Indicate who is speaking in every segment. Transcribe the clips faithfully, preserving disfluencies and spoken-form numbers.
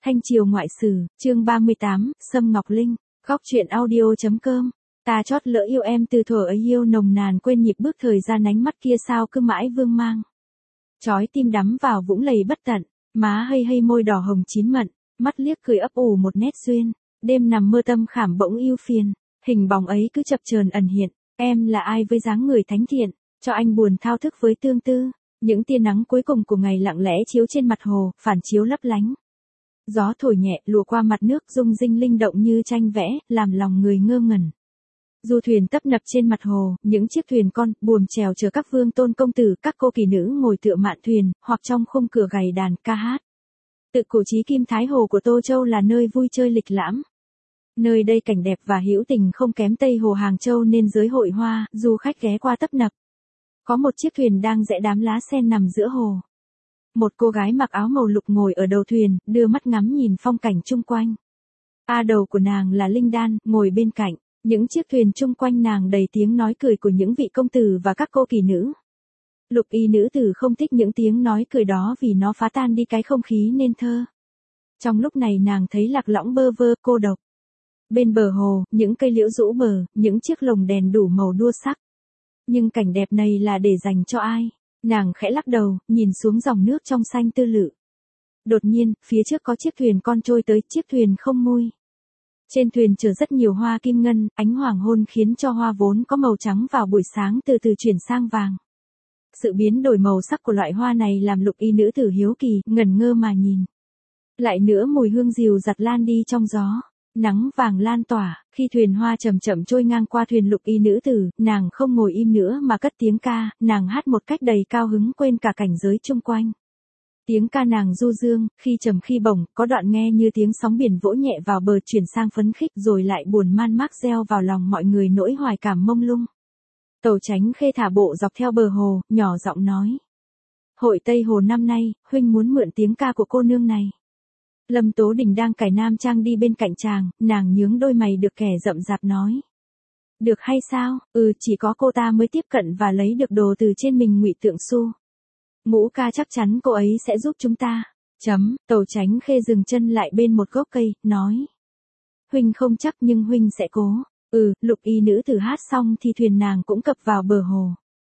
Speaker 1: Thanh Triều Ngoại Sử, chương ba mươi tám, Sâm Ngọc Linh, góc truyện audio.com. Ta chót lỡ yêu em từ thuở ấy yêu nồng nàn quên nhịp bước thời gian ánh mắt kia sao cứ mãi vương mang. Chói tim đắm vào vũng lầy bất tận, má hây hây môi đỏ hồng chín mận, mắt liếc cười ấp ủ một nét duyên, đêm nằm mơ tâm khảm bỗng yêu phiền, hình bóng ấy cứ chập chờn ẩn hiện, em là ai với dáng người thánh thiện, cho anh buồn thao thức với tương tư. Những tia nắng cuối cùng của ngày lặng lẽ chiếu trên mặt hồ, phản chiếu lấp lánh. Gió thổi nhẹ lùa qua mặt nước rung rinh linh động như tranh vẽ, làm lòng người ngơ ngẩn. Du thuyền tấp nập trên mặt hồ, những chiếc thuyền con, buồm chèo chở các vương tôn công tử, các cô kỳ nữ ngồi tựa mạn thuyền, hoặc trong khung cửa gầy đàn ca hát. Tự cổ chí kim Thái Hồ của Tô Châu là nơi vui chơi lịch lãm. Nơi đây cảnh đẹp và hữu tình không kém Tây Hồ Hàng Châu nên giới hội hoa, du khách ghé qua tấp nập. Có một chiếc thuyền đang rẽ đám lá sen nằm giữa hồ. Một cô gái mặc áo màu lục ngồi ở đầu thuyền, đưa mắt ngắm nhìn phong cảnh chung quanh. A đầu của nàng là Linh Đan, ngồi bên cạnh. Những chiếc thuyền chung quanh nàng đầy tiếng nói cười của những vị công tử và các cô kỳ nữ. Lục y nữ tử không thích những tiếng nói cười đó vì nó phá tan đi cái không khí nên thơ. Trong lúc này nàng thấy lạc lõng bơ vơ, cô độc. Bên bờ hồ, những cây liễu rũ bờ, những chiếc lồng đèn đủ màu đua sắc. Nhưng cảnh đẹp này là để dành cho ai? Nàng khẽ lắc đầu, nhìn xuống dòng nước trong xanh tư lự. Đột nhiên, phía trước có chiếc thuyền con trôi tới, chiếc thuyền không mui. Trên thuyền chở rất nhiều hoa kim ngân, ánh hoàng hôn khiến cho hoa vốn có màu trắng vào buổi sáng từ từ chuyển sang vàng. Sự biến đổi màu sắc của loại hoa này làm lục y nữ tử hiếu kỳ, ngẩn ngơ mà nhìn. Lại nữa mùi hương dịu dặt lan đi trong gió. Nắng vàng lan tỏa, khi thuyền hoa chậm chậm trôi ngang qua thuyền lục y nữ tử, nàng không ngồi im nữa mà cất tiếng ca, nàng hát một cách đầy cao hứng quên cả cảnh giới chung quanh. Tiếng ca nàng du dương, khi trầm khi bổng, có đoạn nghe như tiếng sóng biển vỗ nhẹ vào bờ chuyển sang phấn khích rồi lại buồn man mác gieo vào lòng mọi người nỗi hoài cảm mông lung. Tàu Chánh Khê thả bộ dọc theo bờ hồ, nhỏ giọng nói. Hội Tây Hồ năm nay, huynh muốn mượn tiếng ca của cô nương này. Lâm Tố Đình đang cài nam trang đi bên cạnh chàng, nàng nhướng đôi mày được kẻ rậm rạp nói. Được hay sao? Ừ, chỉ có cô ta mới tiếp cận và lấy được đồ từ trên mình Ngụy Tượng Xu. Ngũ ca chắc chắn cô ấy sẽ giúp chúng ta. Chấm, Tàu Chánh Khê dừng chân lại bên một gốc cây, nói. Huynh không chắc nhưng huynh sẽ cố. Ừ, lục y nữ tử hát xong thì thuyền nàng cũng cập vào bờ hồ.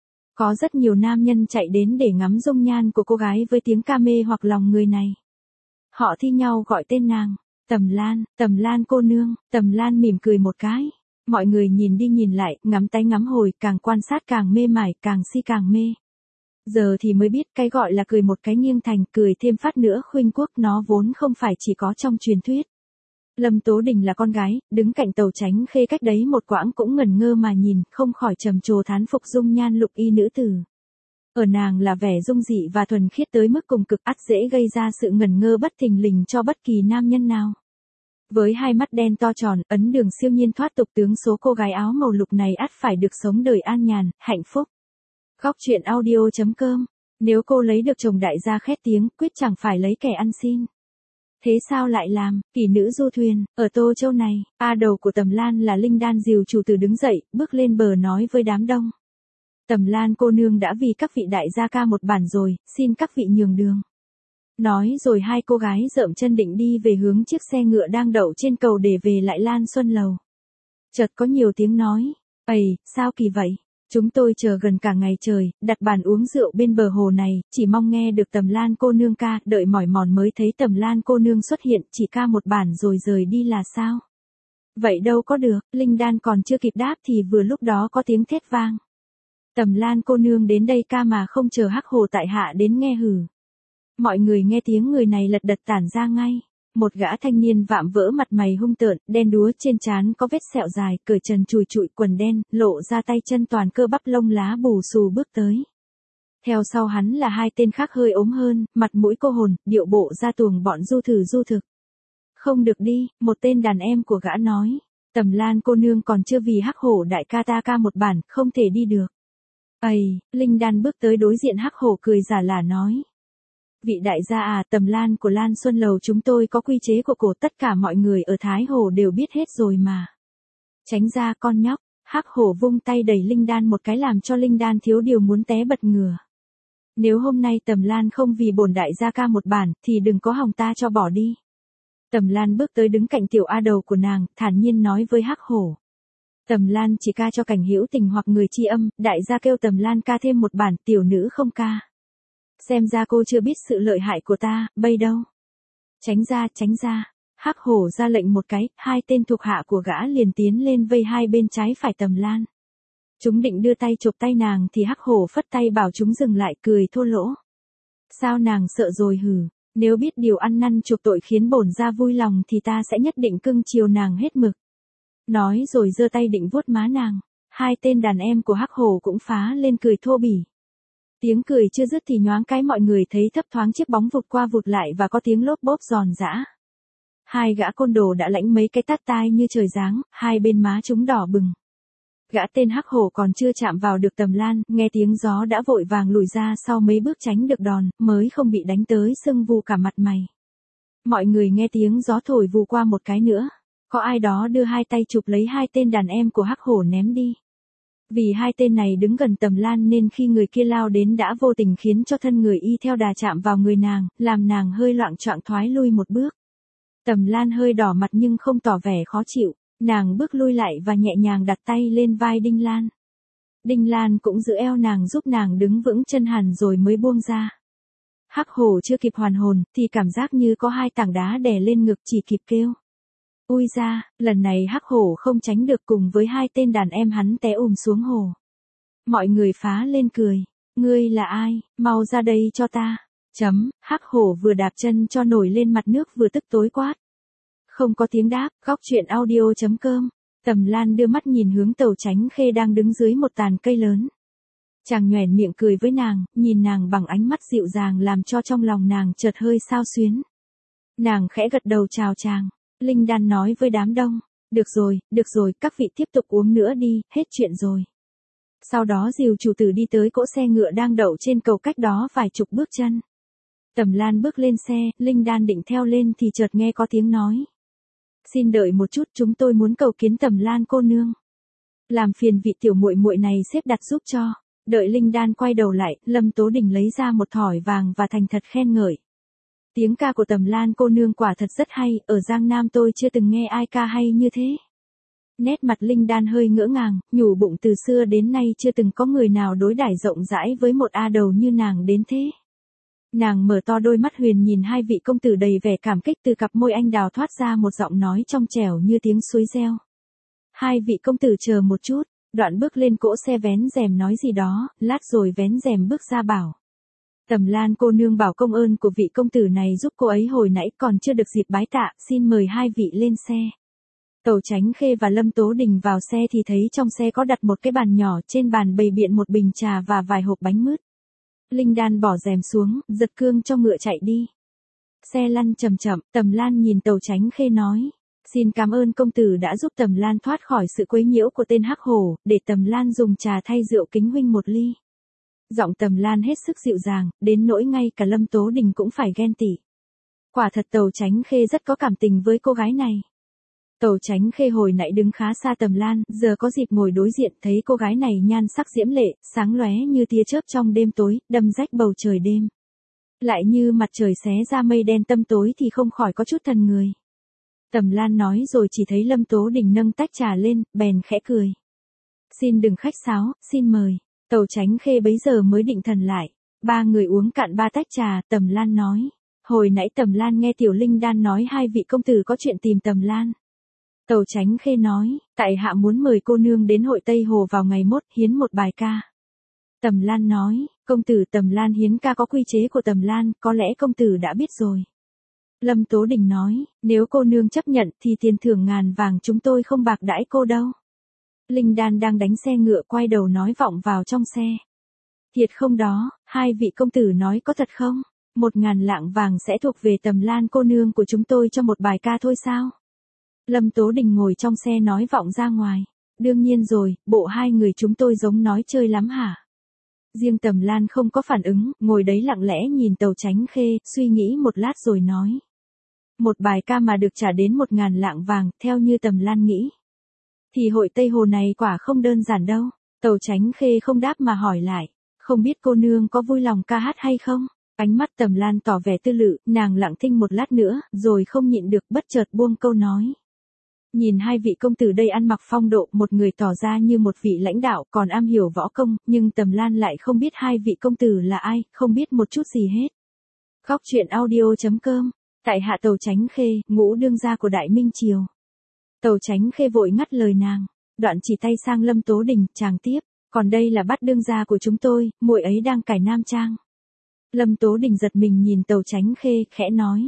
Speaker 1: Có rất nhiều nam nhân chạy đến để ngắm dung nhan của cô gái với tiếng ca mê hoặc lòng người này. Họ thi nhau gọi tên nàng, Tầm Lan, Tầm Lan cô nương, Tầm Lan mỉm cười một cái. Mọi người nhìn đi nhìn lại, ngắm tay ngắm hồi, càng quan sát càng mê mải, càng si càng mê. Giờ thì mới biết cái gọi là cười một cái nghiêng thành, cười thêm phát nữa khuynh quốc nó vốn không phải chỉ có trong truyền thuyết. Lâm Tố Đình là con gái, đứng cạnh Tàu Chánh Khê cách đấy một quãng cũng ngẩn ngơ mà nhìn, không khỏi trầm trồ thán phục dung nhan lục y nữ tử. Ở nàng là vẻ dung dị và thuần khiết tới mức cùng cực ắt dễ gây ra sự ngẩn ngơ bất thình lình cho bất kỳ nam nhân nào. Với hai mắt đen to tròn, ấn đường siêu nhiên thoát tục tướng số cô gái áo màu lục này ắt phải được sống đời an nhàn, hạnh phúc. Góc truyện audio.com. Nếu cô lấy được chồng đại gia khét tiếng, quyết chẳng phải lấy kẻ ăn xin. Thế sao lại làm, kỳ nữ du thuyền, ở Tô Châu này, a đầu của Tầm Lan là Linh Đan dìu chủ tử đứng dậy, bước lên bờ nói với đám đông. Tầm Lan cô nương đã vì các vị đại gia ca một bản rồi, xin các vị nhường đường. Nói rồi hai cô gái dợm chân định đi về hướng chiếc xe ngựa đang đậu trên cầu để về lại Lan Xuân Lầu. Chợt có nhiều tiếng nói, ầy, sao kỳ vậy? Chúng tôi chờ gần cả ngày trời, đặt bàn uống rượu bên bờ hồ này, chỉ mong nghe được Tầm Lan cô nương ca, đợi mỏi mòn mới thấy Tầm Lan cô nương xuất hiện, chỉ ca một bản rồi rời đi là sao? Vậy đâu có được, Linh Đan còn chưa kịp đáp thì vừa lúc đó có tiếng thét vang. Tầm Lan cô nương đến đây ca mà không chờ Hắc Hồ tại hạ đến nghe hử. Mọi người nghe tiếng người này lật đật tản ra ngay. Một gã thanh niên vạm vỡ mặt mày hung tợn, đen đúa trên trán có vết sẹo dài, cởi trần chùi chụi quần đen, lộ ra tay chân toàn cơ bắp lông lá bù xù bước tới. Theo sau hắn là hai tên khác hơi ốm hơn, mặt mũi cô hồn, điệu bộ ra tuồng bọn du thử du thực. Không được đi, một tên đàn em của gã nói. Tầm Lan cô nương còn chưa vì Hắc Hổ đại ca ta ca một bản, không thể đi được. Ây, Linh Đan bước tới đối diện Hắc Hổ cười giả lả nói. Vị đại gia à, Tầm Lan của Lan Xuân Lầu chúng tôi có quy chế của cổ, tất cả mọi người ở Thái Hồ đều biết hết rồi mà. Tránh ra con nhóc, Hắc Hổ vung tay đẩy Linh Đan một cái làm cho Linh Đan thiếu điều muốn té bật ngửa. Nếu hôm nay Tầm Lan không vì bổn đại gia ca một bản, thì đừng có hòng ta cho bỏ đi. Tầm Lan bước tới đứng cạnh tiểu A đầu của nàng, thản nhiên nói với Hắc Hổ. Tầm Lan chỉ ca cho Cảnh Hữu Tình hoặc người tri âm, đại gia kêu Tầm Lan ca thêm một bản, tiểu nữ không ca. Xem ra cô chưa biết sự lợi hại của ta, bây đâu. Tránh ra, tránh ra. Hắc Hổ ra lệnh một cái, hai tên thuộc hạ của gã liền tiến lên vây hai bên trái phải Tầm Lan. Chúng định đưa tay chụp tay nàng thì Hắc Hổ phất tay bảo chúng dừng lại, cười thô lỗ. Sao nàng sợ rồi hử, nếu biết điều ăn năn chuộc tội khiến bổn gia vui lòng thì ta sẽ nhất định cưng chiều nàng hết mực. Nói rồi giơ tay định vuốt má nàng, hai tên đàn em của Hắc Hổ cũng phá lên cười thô bỉ. Tiếng cười chưa dứt thì nhoáng cái mọi người thấy thấp thoáng chiếc bóng vụt qua vụt lại và có tiếng lốp bốp giòn giã. Hai gã côn đồ đã lãnh mấy cái tát tai như trời giáng, hai bên má chúng đỏ bừng. Gã tên Hắc Hổ còn chưa chạm vào được Tầm Lan, nghe tiếng gió đã vội vàng lùi ra sau mấy bước tránh được đòn, mới không bị đánh tới sưng vù cả mặt mày. Mọi người nghe tiếng gió thổi vù qua một cái nữa. Có ai đó đưa hai tay chụp lấy hai tên đàn em của Hắc Hổ ném đi. Vì hai tên này đứng gần Tầm Lan nên khi người kia lao đến đã vô tình khiến cho thân người y theo đà chạm vào người nàng, làm nàng hơi loạng choạng thoái lui một bước. Tầm Lan hơi đỏ mặt nhưng không tỏ vẻ khó chịu, nàng bước lui lại và nhẹ nhàng đặt tay lên vai Đinh Lan. Đinh Lan cũng giữ eo nàng giúp nàng đứng vững chân hẳn rồi mới buông ra. Hắc Hổ chưa kịp hoàn hồn thì cảm giác như có hai tảng đá đè lên ngực, chỉ kịp kêu. Ui ra, lần này Hắc Hổ không tránh được, cùng với hai tên đàn em hắn té ùm xuống hồ. Mọi người phá lên cười. Ngươi là ai, mau ra đây cho ta. Chấm, Hắc Hổ vừa đạp chân cho nổi lên mặt nước vừa tức tối quát. Không có tiếng đáp, góc truyện audio chấm com. Tầm Lan đưa mắt nhìn hướng Tàu Chánh Khê đang đứng dưới một tàn cây lớn. Chàng nhoẻn miệng cười với nàng, nhìn nàng bằng ánh mắt dịu dàng làm cho trong lòng nàng chợt hơi xao xuyến. Nàng khẽ gật đầu chào chàng. Linh Đan nói với đám đông, được rồi, được rồi, các vị tiếp tục uống nữa đi, hết chuyện rồi. Sau đó dìu chủ tử đi tới cỗ xe ngựa đang đậu trên cầu cách đó vài chục bước chân. Tầm Lan bước lên xe, Linh Đan định theo lên thì chợt nghe có tiếng nói. Xin đợi một chút, chúng tôi muốn cầu kiến Tầm Lan cô nương. Làm phiền vị tiểu muội muội này xếp đặt giúp cho. Đợi Linh Đan quay đầu lại, Lâm Tố Đình lấy ra một thỏi vàng và thành thật khen ngợi. Tiếng ca của Tầm Lan cô nương quả thật rất hay, ở Giang Nam tôi chưa từng nghe ai ca hay như thế. Nét mặt Linh Đan hơi ngỡ ngàng, nhủ bụng từ xưa đến nay chưa từng có người nào đối đãi rộng rãi với một A đầu như nàng đến thế. Nàng mở to đôi mắt huyền nhìn hai vị công tử đầy vẻ cảm kích, từ cặp môi anh đào thoát ra một giọng nói trong trẻo như tiếng suối reo. Hai vị công tử chờ một chút, đoạn bước lên cỗ xe vén rèm nói gì đó, lát rồi vén rèm bước ra bảo. Tầm Lan cô nương bảo công ơn của vị công tử này giúp cô ấy hồi nãy còn chưa được dịp bái tạ, xin mời hai vị lên xe. Tàu Chánh Khê và Lâm Tố Đình vào xe thì thấy trong xe có đặt một cái bàn nhỏ, trên bàn bày biện một bình trà và vài hộp bánh mứt. Linh Đan bỏ rèm xuống, giật cương cho ngựa chạy đi. Xe lăn chậm chậm, Tầm Lan nhìn Tàu Chánh Khê nói. Xin cảm ơn công tử đã giúp Tầm Lan thoát khỏi sự quấy nhiễu của tên Hắc Hổ, để Tầm Lan dùng trà thay rượu kính huynh một ly. Giọng Tầm Lan hết sức dịu dàng, đến nỗi ngay cả Lâm Tố Đình cũng phải ghen tị. Quả thật Tàu Chánh Khê rất có cảm tình với cô gái này. Tàu Chánh Khê hồi nãy đứng khá xa Tầm Lan, giờ có dịp ngồi đối diện thấy cô gái này nhan sắc diễm lệ, sáng lóe như tia chớp trong đêm tối, đâm rách bầu trời đêm. Lại như mặt trời xé ra mây đen tăm tối thì không khỏi có chút thần người. Tầm Lan nói rồi chỉ thấy Lâm Tố Đình nâng tách trà lên, bèn khẽ cười. Xin đừng khách sáo, xin mời. Tàu Chánh Khê bấy giờ mới định thần lại. Ba người uống cạn ba tách trà, Tầm Lan nói. Hồi nãy Tầm Lan nghe Tiểu Linh Đan nói hai vị công tử có chuyện tìm Tầm Lan. Tàu Chánh Khê nói, tại hạ muốn mời cô nương đến hội Tây Hồ vào ngày mốt, hiến một bài ca. Tầm Lan nói, công tử Tầm Lan hiến ca có quy chế của Tầm Lan, có lẽ công tử đã biết rồi. Lâm Tố Đình nói, nếu cô nương chấp nhận thì tiền thưởng ngàn vàng chúng tôi không bạc đãi cô đâu. Linh Đan đang đánh xe ngựa quay đầu nói vọng vào trong xe. Thiệt không đó, hai vị công tử nói có thật không? Một ngàn lạng vàng sẽ thuộc về Tầm Lan cô nương của chúng tôi cho một bài ca thôi sao? Lâm Tố Đình ngồi trong xe nói vọng ra ngoài. Đương nhiên rồi, bộ hai người chúng tôi giống nói chơi lắm hả? Riêng Tầm Lan không có phản ứng, ngồi đấy lặng lẽ nhìn Tàu Chánh Khê, suy nghĩ một lát rồi nói. Một bài ca mà được trả đến một ngàn lạng vàng, theo như Tầm Lan nghĩ. Thì hội Tây Hồ này quả không đơn giản đâu. Tàu Chánh Khê không đáp mà hỏi lại. Không biết cô nương có vui lòng ca hát hay không? Ánh mắt Tầm Lan tỏ vẻ tư lự, nàng lặng thinh một lát nữa, rồi không nhịn được bất chợt buông câu nói. Nhìn hai vị công tử đây ăn mặc phong độ, một người tỏ ra như một vị lãnh đạo còn am hiểu võ công, nhưng Tầm Lan lại không biết hai vị công tử là ai, không biết một chút gì hết. Góc truyện audio chấm com, tại hạ Tàu Chánh Khê, ngũ đương gia của Đại Minh Triều. Tàu Chánh Khê vội ngắt lời nàng, đoạn chỉ tay sang Lâm Tố Đình, chàng tiếp, còn đây là bát đương gia của chúng tôi, muội ấy đang cài nam trang. Lâm Tố Đình giật mình nhìn Tàu Chánh Khê, khẽ nói.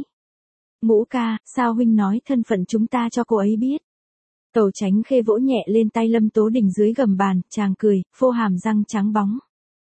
Speaker 1: Ngũ ca, sao huynh nói thân phận chúng ta cho cô ấy biết? Tàu Chánh Khê vỗ nhẹ lên tay Lâm Tố Đình dưới gầm bàn, chàng cười, phô hàm răng trắng bóng.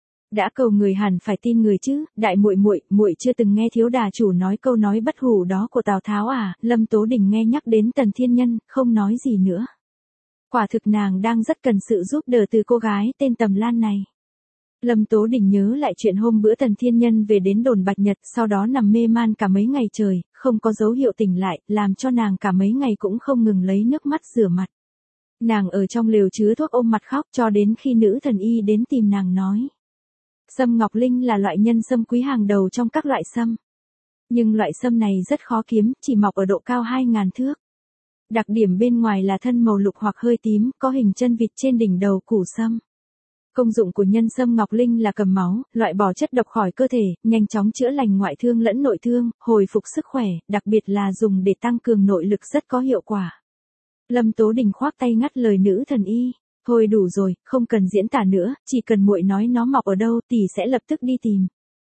Speaker 1: Đã cầu người hẳn phải tin người chứ, đại muội muội, muội chưa từng nghe thiếu đà chủ nói câu nói bất hủ đó của Tào Tháo à? Lâm Tố Đình nghe nhắc đến Tần Thiên Nhân, không nói gì nữa. Quả thực nàng đang rất cần sự giúp đỡ từ cô gái tên Tầm Lan này. Lâm Tố Đình nhớ lại chuyện hôm bữa Tần Thiên Nhân về đến đồn Bạch Nhật, sau đó nằm mê man cả mấy ngày trời, không có dấu hiệu tỉnh lại, làm cho nàng cả mấy ngày cũng không ngừng lấy nước mắt rửa mặt. Nàng ở trong lều chứa thuốc ôm mặt khóc cho đến khi nữ thần y đến tìm nàng nói. Sâm Ngọc Linh là loại nhân sâm quý hàng đầu trong các loại sâm. Nhưng loại sâm này rất khó kiếm, chỉ mọc ở độ cao hai ngàn thước. Đặc điểm bên ngoài là thân màu lục hoặc hơi tím, có hình chân vịt trên đỉnh đầu củ sâm. Công dụng của nhân sâm Ngọc Linh là cầm máu, loại bỏ chất độc khỏi cơ thể, nhanh chóng chữa lành ngoại thương lẫn nội thương, hồi phục sức khỏe, đặc biệt là dùng để tăng cường nội lực rất có hiệu quả. Lâm Tố Đình khoác tay ngắt lời nữ thần y. Thôi đủ rồi, không cần diễn tả nữa, chỉ cần muội nói nó mọc ở đâu, tỷ sẽ lập tức đi tìm.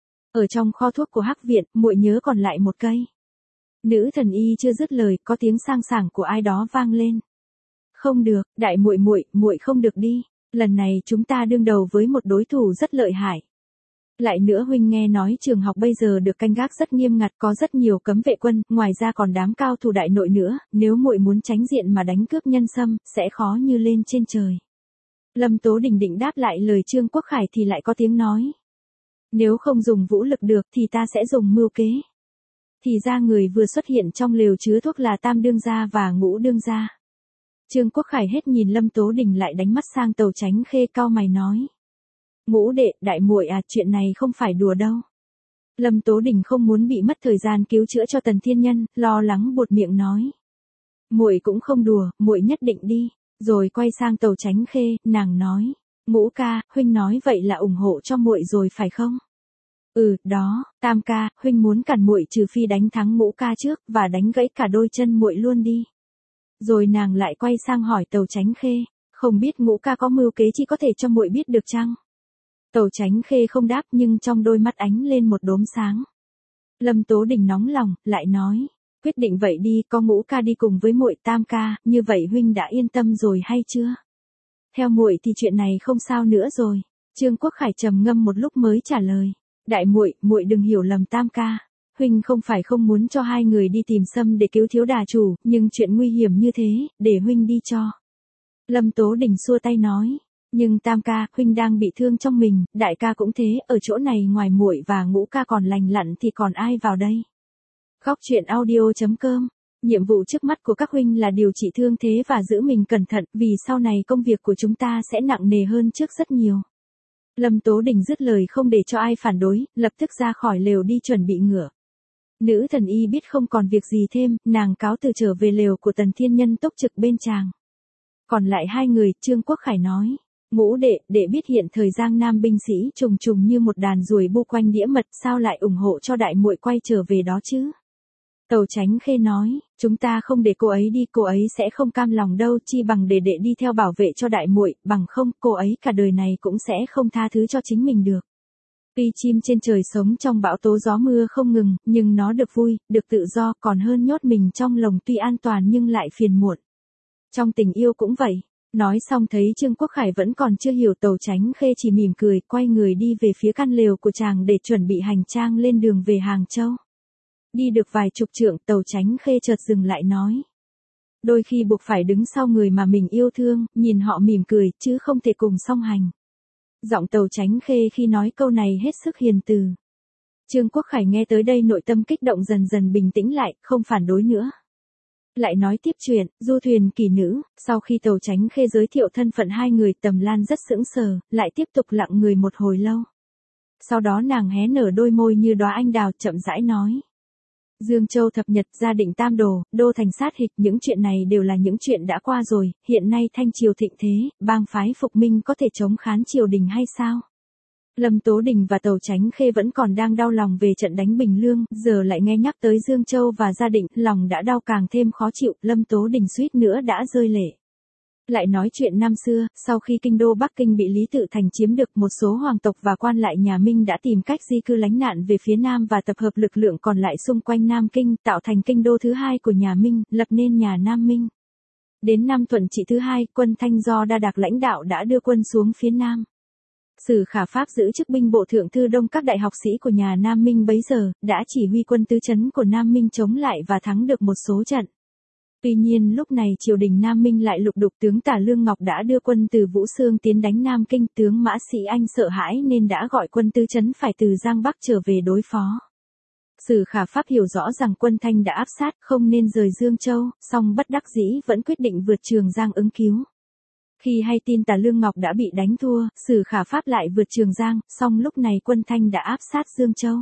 Speaker 1: Ở trong kho thuốc của Hắc viện, muội nhớ còn lại một cây. Nữ thần y chưa dứt lời, có tiếng sang sảng của ai đó vang lên. Không được, đại muội muội, muội không được đi. Lần này chúng ta đương đầu với một đối thủ rất lợi hại. Lại nữa huynh nghe nói trường học bây giờ được canh gác rất nghiêm ngặt, có rất nhiều cấm vệ quân, ngoài ra còn đám cao thủ đại nội nữa, nếu muội muốn tránh diện mà đánh cướp nhân sâm, sẽ khó như lên trên trời. Lâm Tố Đình định đáp lại lời Trương Quốc Khải thì lại có tiếng nói. Nếu không dùng vũ lực được thì ta sẽ dùng mưu kế. Thì ra người vừa xuất hiện trong lều chứa thuốc là Tam đương gia và Ngũ đương gia. Trương Quốc Khải hết nhìn Lâm Tố Đình lại đánh mắt sang Tàu Chánh Khê cau mày nói. Ngũ đệ, đại muội à, chuyện này không phải đùa đâu. Lâm Tố Đình không muốn bị mất thời gian cứu chữa cho Tần Thiên Nhân, lo lắng buột miệng nói. Muội cũng không đùa, muội nhất định đi. Rồi quay sang Tàu Chánh Khê, nàng nói. Ngũ ca, huynh nói vậy là ủng hộ cho muội rồi phải không? Ừ, đó, Tam ca, huynh muốn cản muội trừ phi đánh thắng Ngũ ca trước, và đánh gãy cả đôi chân muội luôn đi. Rồi nàng lại quay sang hỏi Tàu Chánh Khê, không biết Ngũ ca có mưu kế chi có thể cho muội biết được chăng? Tàu Chánh Khê không đáp nhưng trong đôi mắt ánh lên một đốm sáng. Lâm Tố Đình nóng lòng, lại nói, quyết định vậy đi, có Ngũ ca đi cùng với muội. Tam ca, như vậy huynh đã yên tâm rồi hay chưa? Theo muội thì chuyện này không sao nữa rồi. Trương Quốc Khải trầm ngâm một lúc mới trả lời, đại muội, muội đừng hiểu lầm Tam ca. Huynh không phải không muốn cho hai người đi tìm sâm để cứu thiếu đà chủ, nhưng chuyện nguy hiểm như thế, để huynh đi cho. Lâm Tố Đình xua tay nói, nhưng Tam ca, huynh đang bị thương trong mình, đại ca cũng thế, ở chỗ này ngoài muội và Ngũ ca còn lành lặn thì còn ai vào đây. Góc truyện audio chấm com, nhiệm vụ trước mắt của các huynh là điều trị thương thế và giữ mình cẩn thận, vì sau này công việc của chúng ta sẽ nặng nề hơn trước rất nhiều. Lâm Tố Đình dứt lời không để cho ai phản đối, lập tức ra khỏi lều đi chuẩn bị ngựa. Nữ thần y biết không còn việc gì thêm, nàng cáo từ trở về lều của Tần Thiên Nhân túc trực bên chàng. Còn lại hai người, Trương Quốc Khải nói, Ngũ đệ, đệ biết hiện thời Giang Nam binh sĩ trùng trùng như một đàn ruồi bu quanh đĩa mật, sao lại ủng hộ cho đại muội quay trở về đó chứ? Tàu Chánh Khê nói, chúng ta không để cô ấy đi, cô ấy sẽ không cam lòng đâu, chi bằng để đệ đi theo bảo vệ cho đại muội, bằng không, cô ấy cả đời này cũng sẽ không tha thứ cho chính mình được. Tuy chim trên trời sống trong bão tố gió mưa không ngừng, nhưng nó được vui, được tự do, còn hơn nhốt mình trong lồng tuy an toàn nhưng lại phiền muộn. Trong tình yêu cũng vậy. Nói xong thấy Trương Quốc Khải vẫn còn chưa hiểu, Tàu Chánh Khê chỉ mỉm cười, quay người đi về phía căn lều của chàng để chuẩn bị hành trang lên đường về Hàng Châu. Đi được vài chục trượng, Tàu Chánh Khê chợt dừng lại nói. Đôi khi buộc phải đứng sau người mà mình yêu thương, nhìn họ mỉm cười, chứ không thể cùng song hành. Giọng Tàu Chánh Khê khi nói câu này hết sức hiền từ. Trương Quốc Khải nghe tới đây nội tâm kích động dần dần bình tĩnh lại, không phản đối nữa. Lại nói tiếp chuyện, du thuyền kỳ nữ, sau khi Tàu Chánh Khê giới thiệu thân phận hai người, Tầm Lan rất sững sờ, lại tiếp tục lặng người một hồi lâu. Sau đó nàng hé nở đôi môi như đóa anh đào chậm rãi nói. Dương Châu thập nhật, gia định tam đồ, đô thành sát hịch, những chuyện này đều là những chuyện đã qua rồi, hiện nay thanh triều thịnh thế, bang phái phục minh có thể chống khán triều đình hay sao? Lâm Tố Đình và Tầu Chánh Khê vẫn còn đang đau lòng về trận đánh Bình Lương, giờ lại nghe nhắc tới Dương Châu và gia định, lòng đã đau càng thêm khó chịu, Lâm Tố Đình suýt nữa đã rơi lệ. Lại nói chuyện năm xưa, sau khi kinh đô Bắc Kinh bị Lý Tự Thành chiếm được, một số hoàng tộc và quan lại nhà Minh đã tìm cách di cư lánh nạn về phía Nam và tập hợp lực lượng còn lại xung quanh Nam Kinh, tạo thành kinh đô thứ hai của nhà Minh, lập nên nhà Nam Minh. Đến năm Thuận Trị thứ hai, quân Thanh do Đa Đạc lãnh đạo đã đưa quân xuống phía Nam. Sử Khả Pháp giữ chức binh bộ thượng thư đông các đại học sĩ của nhà Nam Minh bấy giờ, đã chỉ huy quân tứ trấn của Nam Minh chống lại và thắng được một số trận. Tuy nhiên lúc này triều đình Nam Minh lại lục đục, tướng Tả Lương Ngọc đã đưa quân từ Vũ Xương tiến đánh Nam Kinh, tướng Mã Sĩ Anh sợ hãi nên đã gọi quân tứ trấn phải từ Giang Bắc trở về đối phó. Sử Khả Pháp hiểu rõ rằng quân Thanh đã áp sát, không nên rời Dương Châu, song bất đắc dĩ vẫn quyết định vượt Trường Giang ứng cứu. Khi hay tin Tả Lương Ngọc đã bị đánh thua, Sử Khả Pháp lại vượt Trường Giang, song lúc này quân Thanh đã áp sát Dương Châu.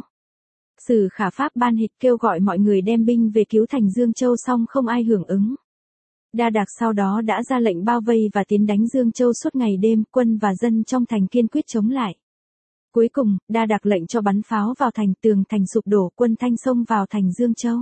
Speaker 1: Sử Khả Pháp ban hịch kêu gọi mọi người đem binh về cứu thành Dương Châu, song không ai hưởng ứng. Đa Đạc sau đó đã ra lệnh bao vây và tiến đánh Dương Châu suốt ngày đêm, quân và dân trong thành kiên quyết chống lại. Cuối cùng, Đa Đạc lệnh cho bắn pháo vào thành, tường thành sụp đổ, quân Thanh xông vào thành Dương Châu.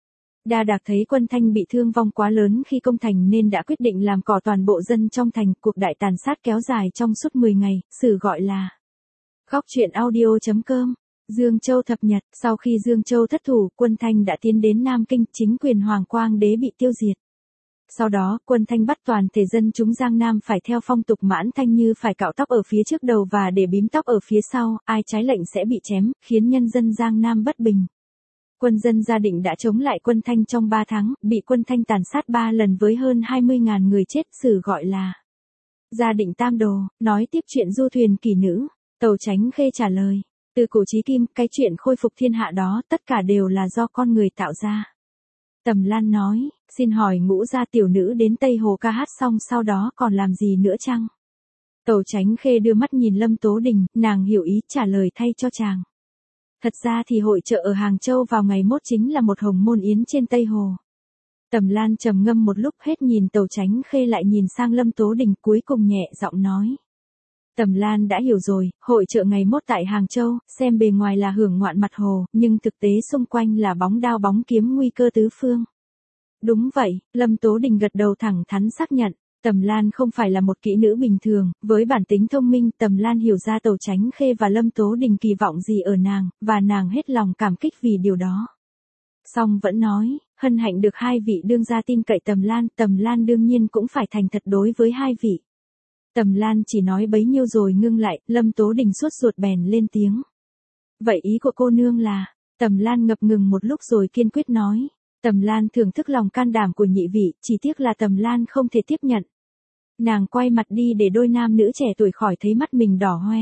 Speaker 1: Đa Đạc thấy quân Thanh bị thương vong quá lớn khi công thành nên đã quyết định làm cỏ toàn bộ dân trong thành, cuộc đại tàn sát kéo dài trong suốt mười ngày, sử gọi là Góc truyện audio chấm com. Dương Châu thập nhật, sau khi Dương Châu thất thủ, quân Thanh đã tiến đến Nam Kinh, chính quyền Hoàng Quang Đế bị tiêu diệt. Sau đó, quân Thanh bắt toàn thể dân chúng Giang Nam phải theo phong tục Mãn Thanh như phải cạo tóc ở phía trước đầu và để bím tóc ở phía sau, ai trái lệnh sẽ bị chém, khiến nhân dân Giang Nam bất bình. Quân dân Gia Định đã chống lại quân Thanh trong ba tháng, bị quân Thanh tàn sát ba lần với hơn hai mươi nghìn người chết, sử gọi là Gia Định tam đồ. Nói tiếp chuyện du thuyền kỷ nữ, Tầu Chánh Khê trả lời. Từ cổ chí kim, cái chuyện khôi phục thiên hạ đó, tất cả đều là do con người tạo ra. Tầm Lan nói, xin hỏi Ngũ gia tiểu nữ đến Tây Hồ ca hát xong sau đó còn làm gì nữa chăng? Tầu Chánh Khê đưa mắt nhìn Lâm Tố Đình, nàng hiểu ý trả lời thay cho chàng. Thật ra thì hội chợ ở Hàng Châu vào ngày mốt chính là một hồng môn yến trên Tây Hồ. Tầm Lan trầm ngâm một lúc, hết nhìn Tầu Chánh Khê lại nhìn sang Lâm Tố Đình, cuối cùng nhẹ giọng nói. Tầm Lan đã hiểu rồi, hội chợ ngày mốt tại Hàng Châu, xem bề ngoài là hưởng ngoạn mặt hồ, nhưng thực tế xung quanh là bóng đao bóng kiếm, nguy cơ tứ phương. Đúng vậy, Lâm Tố Đình gật đầu thẳng thắn xác nhận. Tầm Lan không phải là một kỹ nữ bình thường, với bản tính thông minh, Tầm Lan hiểu ra Tầu Chánh Khê và Lâm Tố Đình kỳ vọng gì ở nàng, và nàng hết lòng cảm kích vì điều đó. Song vẫn nói, hân hạnh được hai vị đương gia tin cậy Tầm Lan, Tầm Lan đương nhiên cũng phải thành thật đối với hai vị. Tầm Lan chỉ nói bấy nhiêu rồi ngưng lại, Lâm Tố Đình sốt ruột bèn lên tiếng. Vậy ý của cô nương là, Tầm Lan ngập ngừng một lúc rồi kiên quyết nói. Tầm Lan thưởng thức lòng can đảm của nhị vị, chỉ tiếc là Tầm Lan không thể tiếp nhận. Nàng quay mặt đi để đôi nam nữ trẻ tuổi khỏi thấy mắt mình đỏ hoe.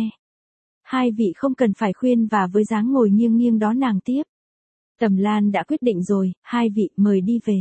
Speaker 1: Hai vị không cần phải khuyên, và với dáng ngồi nghiêng nghiêng đó nàng tiếp. Tầm Lan đã quyết định rồi, hai vị mời đi về.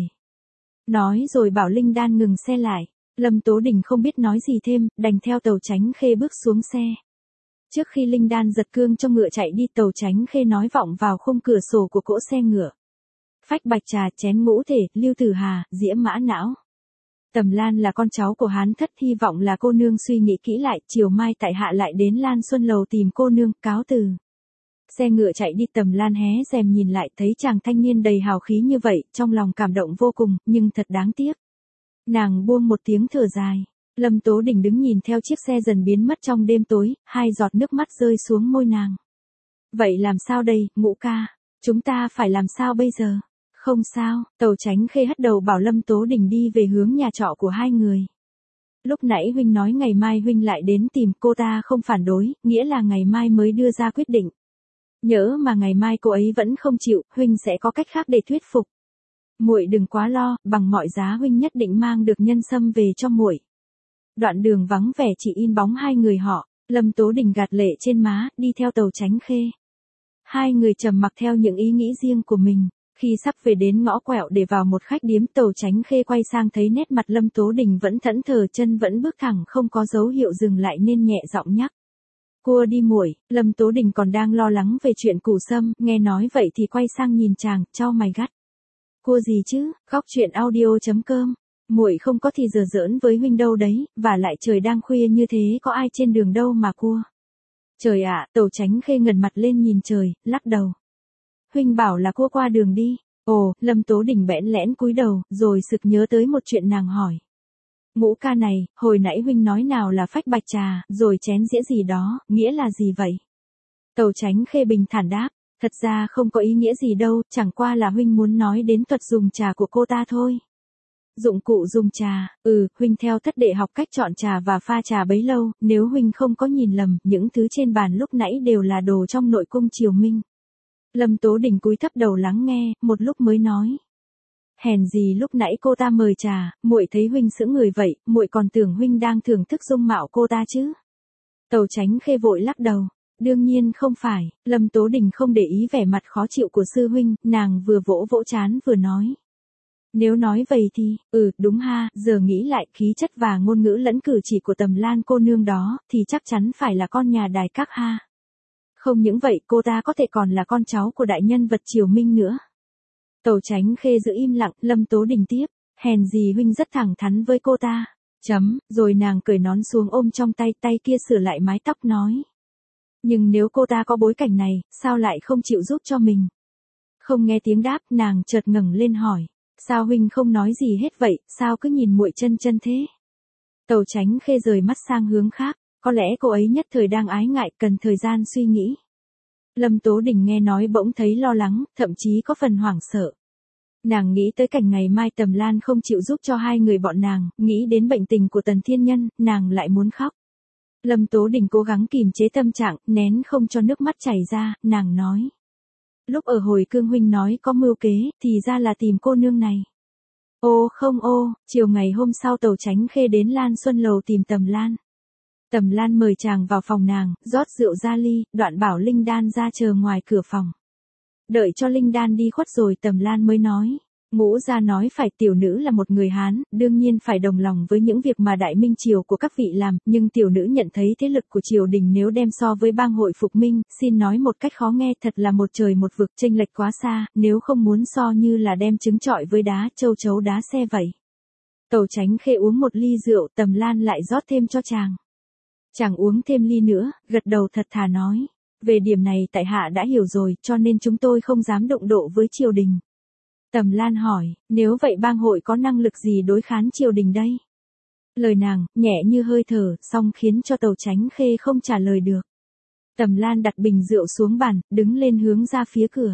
Speaker 1: Nói rồi bảo Linh Đan ngừng xe lại. Lâm Tố Đình không biết nói gì thêm, đành theo Tầu Chánh Khê bước xuống xe. Trước khi Linh Đan giật cương cho ngựa chạy đi, Tầu Chánh Khê nói vọng vào khung cửa sổ của cỗ xe ngựa. Phách bạch trà, chén ngũ thể, Lưu Tử Hà, dĩa mã não. Tầm Lan là con cháu của Hán Thất, hy vọng là cô nương suy nghĩ kỹ lại, chiều mai tại hạ lại đến Lan Xuân Lầu tìm cô nương, cáo từ. Xe ngựa chạy đi, Tầm Lan hé rèm nhìn lại, thấy chàng thanh niên đầy hào khí như vậy, trong lòng cảm động vô cùng, nhưng thật đáng tiếc. Nàng buông một tiếng thở dài. Lâm Tố Đình đứng nhìn theo chiếc xe dần biến mất trong đêm tối, hai giọt nước mắt rơi xuống môi nàng. Vậy làm sao đây, Ngũ ca? Chúng ta phải làm sao bây giờ? Không sao, Tầu Chánh Khê hất đầu bảo Lâm Tố Đình đi về hướng nhà trọ của hai người. Lúc nãy huynh nói ngày mai huynh lại đến tìm, cô ta không phản đối, nghĩa là ngày mai mới đưa ra quyết định. Nhỡ mà ngày mai cô ấy vẫn không chịu, huynh sẽ có cách khác để thuyết phục. Muội đừng quá lo, bằng mọi giá huynh nhất định mang được nhân sâm về cho muội. Đoạn đường vắng vẻ chỉ in bóng hai người họ, Lâm Tố Đình gạt lệ trên má, đi theo Tầu Chánh Khê. Hai người trầm mặc theo những ý nghĩ riêng của mình. Khi sắp về đến ngõ quẹo để vào một khách điếm, Tầu Chánh Khê quay sang thấy nét mặt Lâm Tố Đình vẫn thẫn thờ, chân vẫn bước thẳng không có dấu hiệu dừng lại nên nhẹ giọng nhắc. Cua đi muội. Lâm Tố Đình còn đang lo lắng về chuyện Củ Sâm, nghe nói vậy thì quay sang nhìn chàng, chau mày gắt. Cua gì chứ, khóc chuyện audio.com. Muội không có thì giờ giỡn với huynh đâu đấy, và lại trời đang khuya như thế có ai trên đường đâu mà cua. Trời ạ, Tàu Chánh Khê ngẩng mặt lên nhìn trời, lắc đầu. Huynh bảo là cua qua đường đi. Ồ, Lâm Tố Đình bẽn lẽn cúi đầu, rồi sực nhớ tới một chuyện nàng hỏi. Ngũ ca này, hồi nãy huynh nói nào là phách bạch trà, rồi chén dĩa gì đó, nghĩa là gì vậy? Tàu Chánh Khê bình thản đáp, thật ra không có ý nghĩa gì đâu, chẳng qua là huynh muốn nói đến thuật dùng trà của cô ta thôi. Dụng cụ dùng trà, ừ, huynh theo thất đệ học cách chọn trà và pha trà bấy lâu, nếu huynh không có nhìn lầm, những thứ trên bàn lúc nãy đều là đồ trong nội cung Triều Minh. Lâm Tố Đình cúi thấp đầu lắng nghe, một lúc mới nói. Hèn gì lúc nãy cô ta mời trà, muội thấy huynh sững người vậy, muội còn tưởng huynh đang thưởng thức dung mạo cô ta chứ. Tàu Chánh Khê vội lắc đầu. Đương nhiên không phải, Lâm Tố Đình không để ý vẻ mặt khó chịu của sư huynh, nàng vừa vỗ vỗ trán vừa nói. Nếu nói vậy thì, ừ, đúng ha, giờ nghĩ lại khí chất và ngôn ngữ lẫn cử chỉ của Tầm Lan cô nương đó, thì chắc chắn phải là con nhà đài các ha. Không những vậy, cô ta có thể còn là con cháu của đại nhân vật Triều Minh nữa. Tàu Chánh Khê giữ im lặng, Lâm Tố Đình tiếp, hèn gì huynh rất thẳng thắn với cô ta. Chấm, rồi nàng cởi nón xuống ôm trong tay, tay kia sửa lại mái tóc nói. Nhưng nếu cô ta có bối cảnh này, sao lại không chịu giúp cho mình? Không nghe tiếng đáp, nàng chợt ngẩng lên hỏi. Sao huynh không nói gì hết vậy, sao cứ nhìn muội chân chân thế? Tàu Chánh Khê rời mắt sang hướng khác, có lẽ cô ấy nhất thời đang ái ngại, cần thời gian suy nghĩ. Lâm Tố Đình nghe nói bỗng thấy lo lắng, thậm chí có phần hoảng sợ. Nàng nghĩ tới cảnh ngày mai Tầm Lan không chịu giúp cho hai người bọn nàng, nghĩ đến bệnh tình của Tần Thiên Nhân, nàng lại muốn khóc. Lâm Tố Đình cố gắng kìm chế tâm trạng, nén không cho nước mắt chảy ra, nàng nói. Lúc ở hồi cương huynh nói có mưu kế, thì ra là tìm cô nương này. Ô không ô, chiều ngày hôm sau Tàu Chánh Khê đến Lan Xuân Lầu tìm Tầm Lan. Tầm Lan mời chàng vào phòng nàng, rót rượu ra ly, đoạn bảo Linh Đan ra chờ ngoài cửa phòng. Đợi cho Linh Đan đi khuất rồi Tầm Lan mới nói. Ngũ gia nói phải tiểu nữ là một người Hán, đương nhiên phải đồng lòng với những việc mà Đại Minh Triều của các vị làm, nhưng tiểu nữ nhận thấy thế lực của triều đình nếu đem so với bang hội phục minh, xin nói một cách khó nghe thật là một trời một vực chênh lệch quá xa, nếu không muốn so như là đem trứng trọi với đá, châu chấu đá xe vậy. Tàu Chánh Khê uống một ly rượu, Tầm Lan lại rót thêm cho chàng. Chàng uống thêm ly nữa, gật đầu thật thà nói. Về điểm này tại hạ đã hiểu rồi, cho nên chúng tôi không dám động độ với triều đình. Tầm Lan hỏi, nếu vậy bang hội có năng lực gì đối kháng triều đình đây? Lời nàng, nhẹ như hơi thở, song khiến cho Tàu Chánh Khê không trả lời được. Tầm Lan đặt bình rượu xuống bàn, đứng lên hướng ra phía cửa.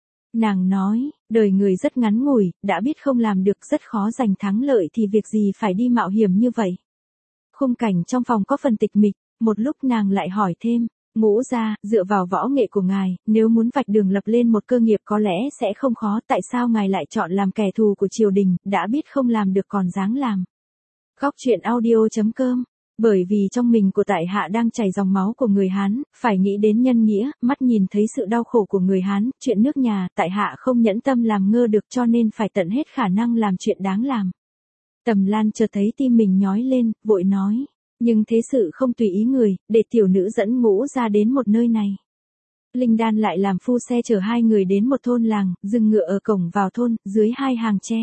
Speaker 1: Nàng nói, đời người rất ngắn ngủi, đã biết không làm được rất khó giành thắng lợi thì việc gì phải đi mạo hiểm như vậy. Khung cảnh trong phòng có phần tịch mịch, một lúc nàng lại hỏi thêm. Ngũ gia, dựa vào võ nghệ của ngài, nếu muốn vạch đường lập lên một cơ nghiệp có lẽ sẽ không khó, tại sao ngài lại chọn làm kẻ thù của triều đình, đã biết không làm được còn dáng làm. Góc truyện audio.com. Bởi vì trong mình của tại hạ đang chảy dòng máu của người Hán, phải nghĩ đến nhân nghĩa, mắt nhìn thấy sự đau khổ của người Hán, chuyện nước nhà, tại hạ không nhẫn tâm làm ngơ được cho nên phải tận hết khả năng làm chuyện đáng làm. Tầm Lan chợt thấy tim mình nhói lên, vội nói. Nhưng thế sự không tùy ý người, để tiểu nữ dẫn Ngũ ra đến một nơi này. Linh Đan lại làm phu xe chở hai người đến một thôn làng, dừng ngựa ở cổng vào thôn, dưới hai hàng tre.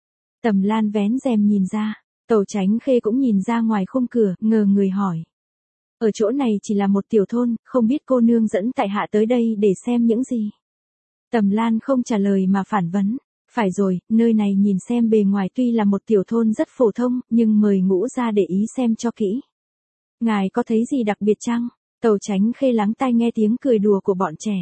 Speaker 1: Tầm Lan vén rèm nhìn ra, Tàu Chánh Khê cũng nhìn ra ngoài khung cửa, ngờ người hỏi. Ở chỗ này chỉ là một tiểu thôn, không biết cô nương dẫn tại hạ tới đây để xem những gì. Tầm Lan không trả lời mà phản vấn. Phải rồi, nơi này nhìn xem bề ngoài tuy là một tiểu thôn rất phổ thông, nhưng mời Ngũ ra để ý xem cho kỹ. Ngài có thấy gì đặc biệt chăng? Tàu Chánh Khê lắng tai nghe tiếng cười đùa của bọn trẻ.